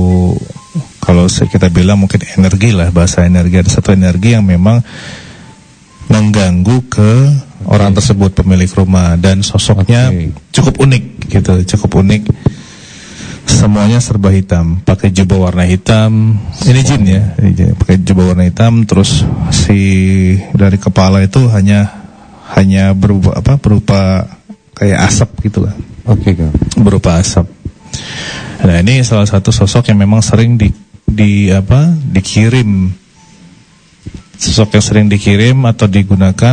kalau kita bilang mungkin energi lah, bahasa energi, ada satu energi yang memang mengganggu ke okay. orang tersebut, pemilik rumah, dan sosoknya okay. cukup unik gitu, cukup unik. Semuanya serba hitam, pakai jubah warna hitam. Ini jin ya, pakai jubah warna hitam, terus si dari kepala itu hanya hanya berupa apa? Berupa kayak asap gitu lah. Oke, okay, berupa asap. Nah, ini salah satu sosok yang memang sering di, di apa? dikirim. Sosok yang sering dikirim atau digunakan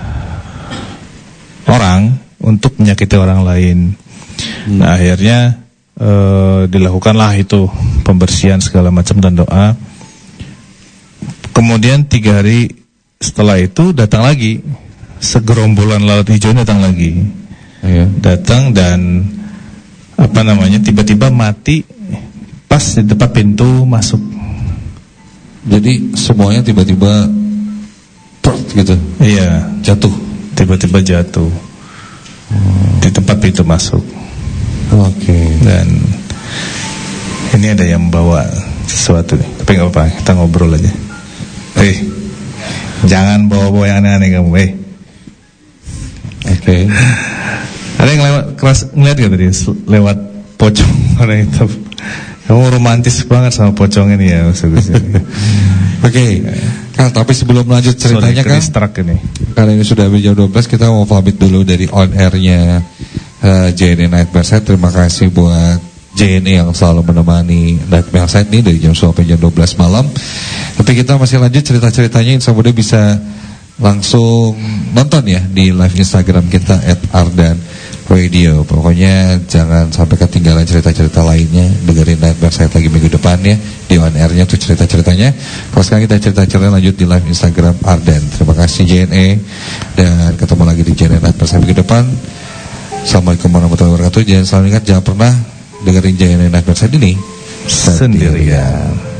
orang untuk menyakiti orang lain. Hmm. Nah, akhirnya eh, dilakukanlah itu pembersihan segala macam dan doa. Kemudian tiga hari setelah itu datang lagi segerombolan lalat hijau, datang lagi. Ya. Datang dan apa namanya tiba-tiba mati pas di depan pintu masuk. Jadi semuanya tiba-tiba pert gitu. Iya, jatuh. Tiba-tiba jatuh hmm. di tempat pintu masuk. Oke. Okay. Dan ini ada yang bawa sesuatu nih. Tapi nggak apa-apa, kita ngobrol aja. Eh, jangan bawa-bawa yang aneh-aneh kamu, eh. Oke. Okay. Ada yang lewat keras ngeliat gak tadi lewat pocong orang itu. Kamu romantis banget sama pocong ini ya maksudnya. Oke. Okay. Kang, tapi sebelum lanjut ceritanya kan, ini. Karena ini sudah jam dua belas, kita mau pamit dulu dari on airnya uh, J N E Nightmare Side. Terima kasih buat J N E yang selalu menemani Nightmare Side nih dari jam sepuluh sampai jam dua belas malam. Tapi kita masih lanjut cerita-ceritanya. Insya Allah bisa langsung nonton ya di live Instagram kita at ardan radio. Pokoknya jangan sampai ketinggalan cerita-cerita lainnya. Dengerin Nightmare Side lagi minggu depan ya, di on airnya tuh cerita-ceritanya. Kalau sekarang kita cerita-cerita lanjut di live Instagram Ardan. Terima kasih J N E, dan ketemu lagi di J N E Nightmare Side minggu depan. Assalamualaikum warahmatullahi wabarakatuh. Jangan selalu ingat, jangan pernah dengerin J N E Nightmare Side ini sendirian.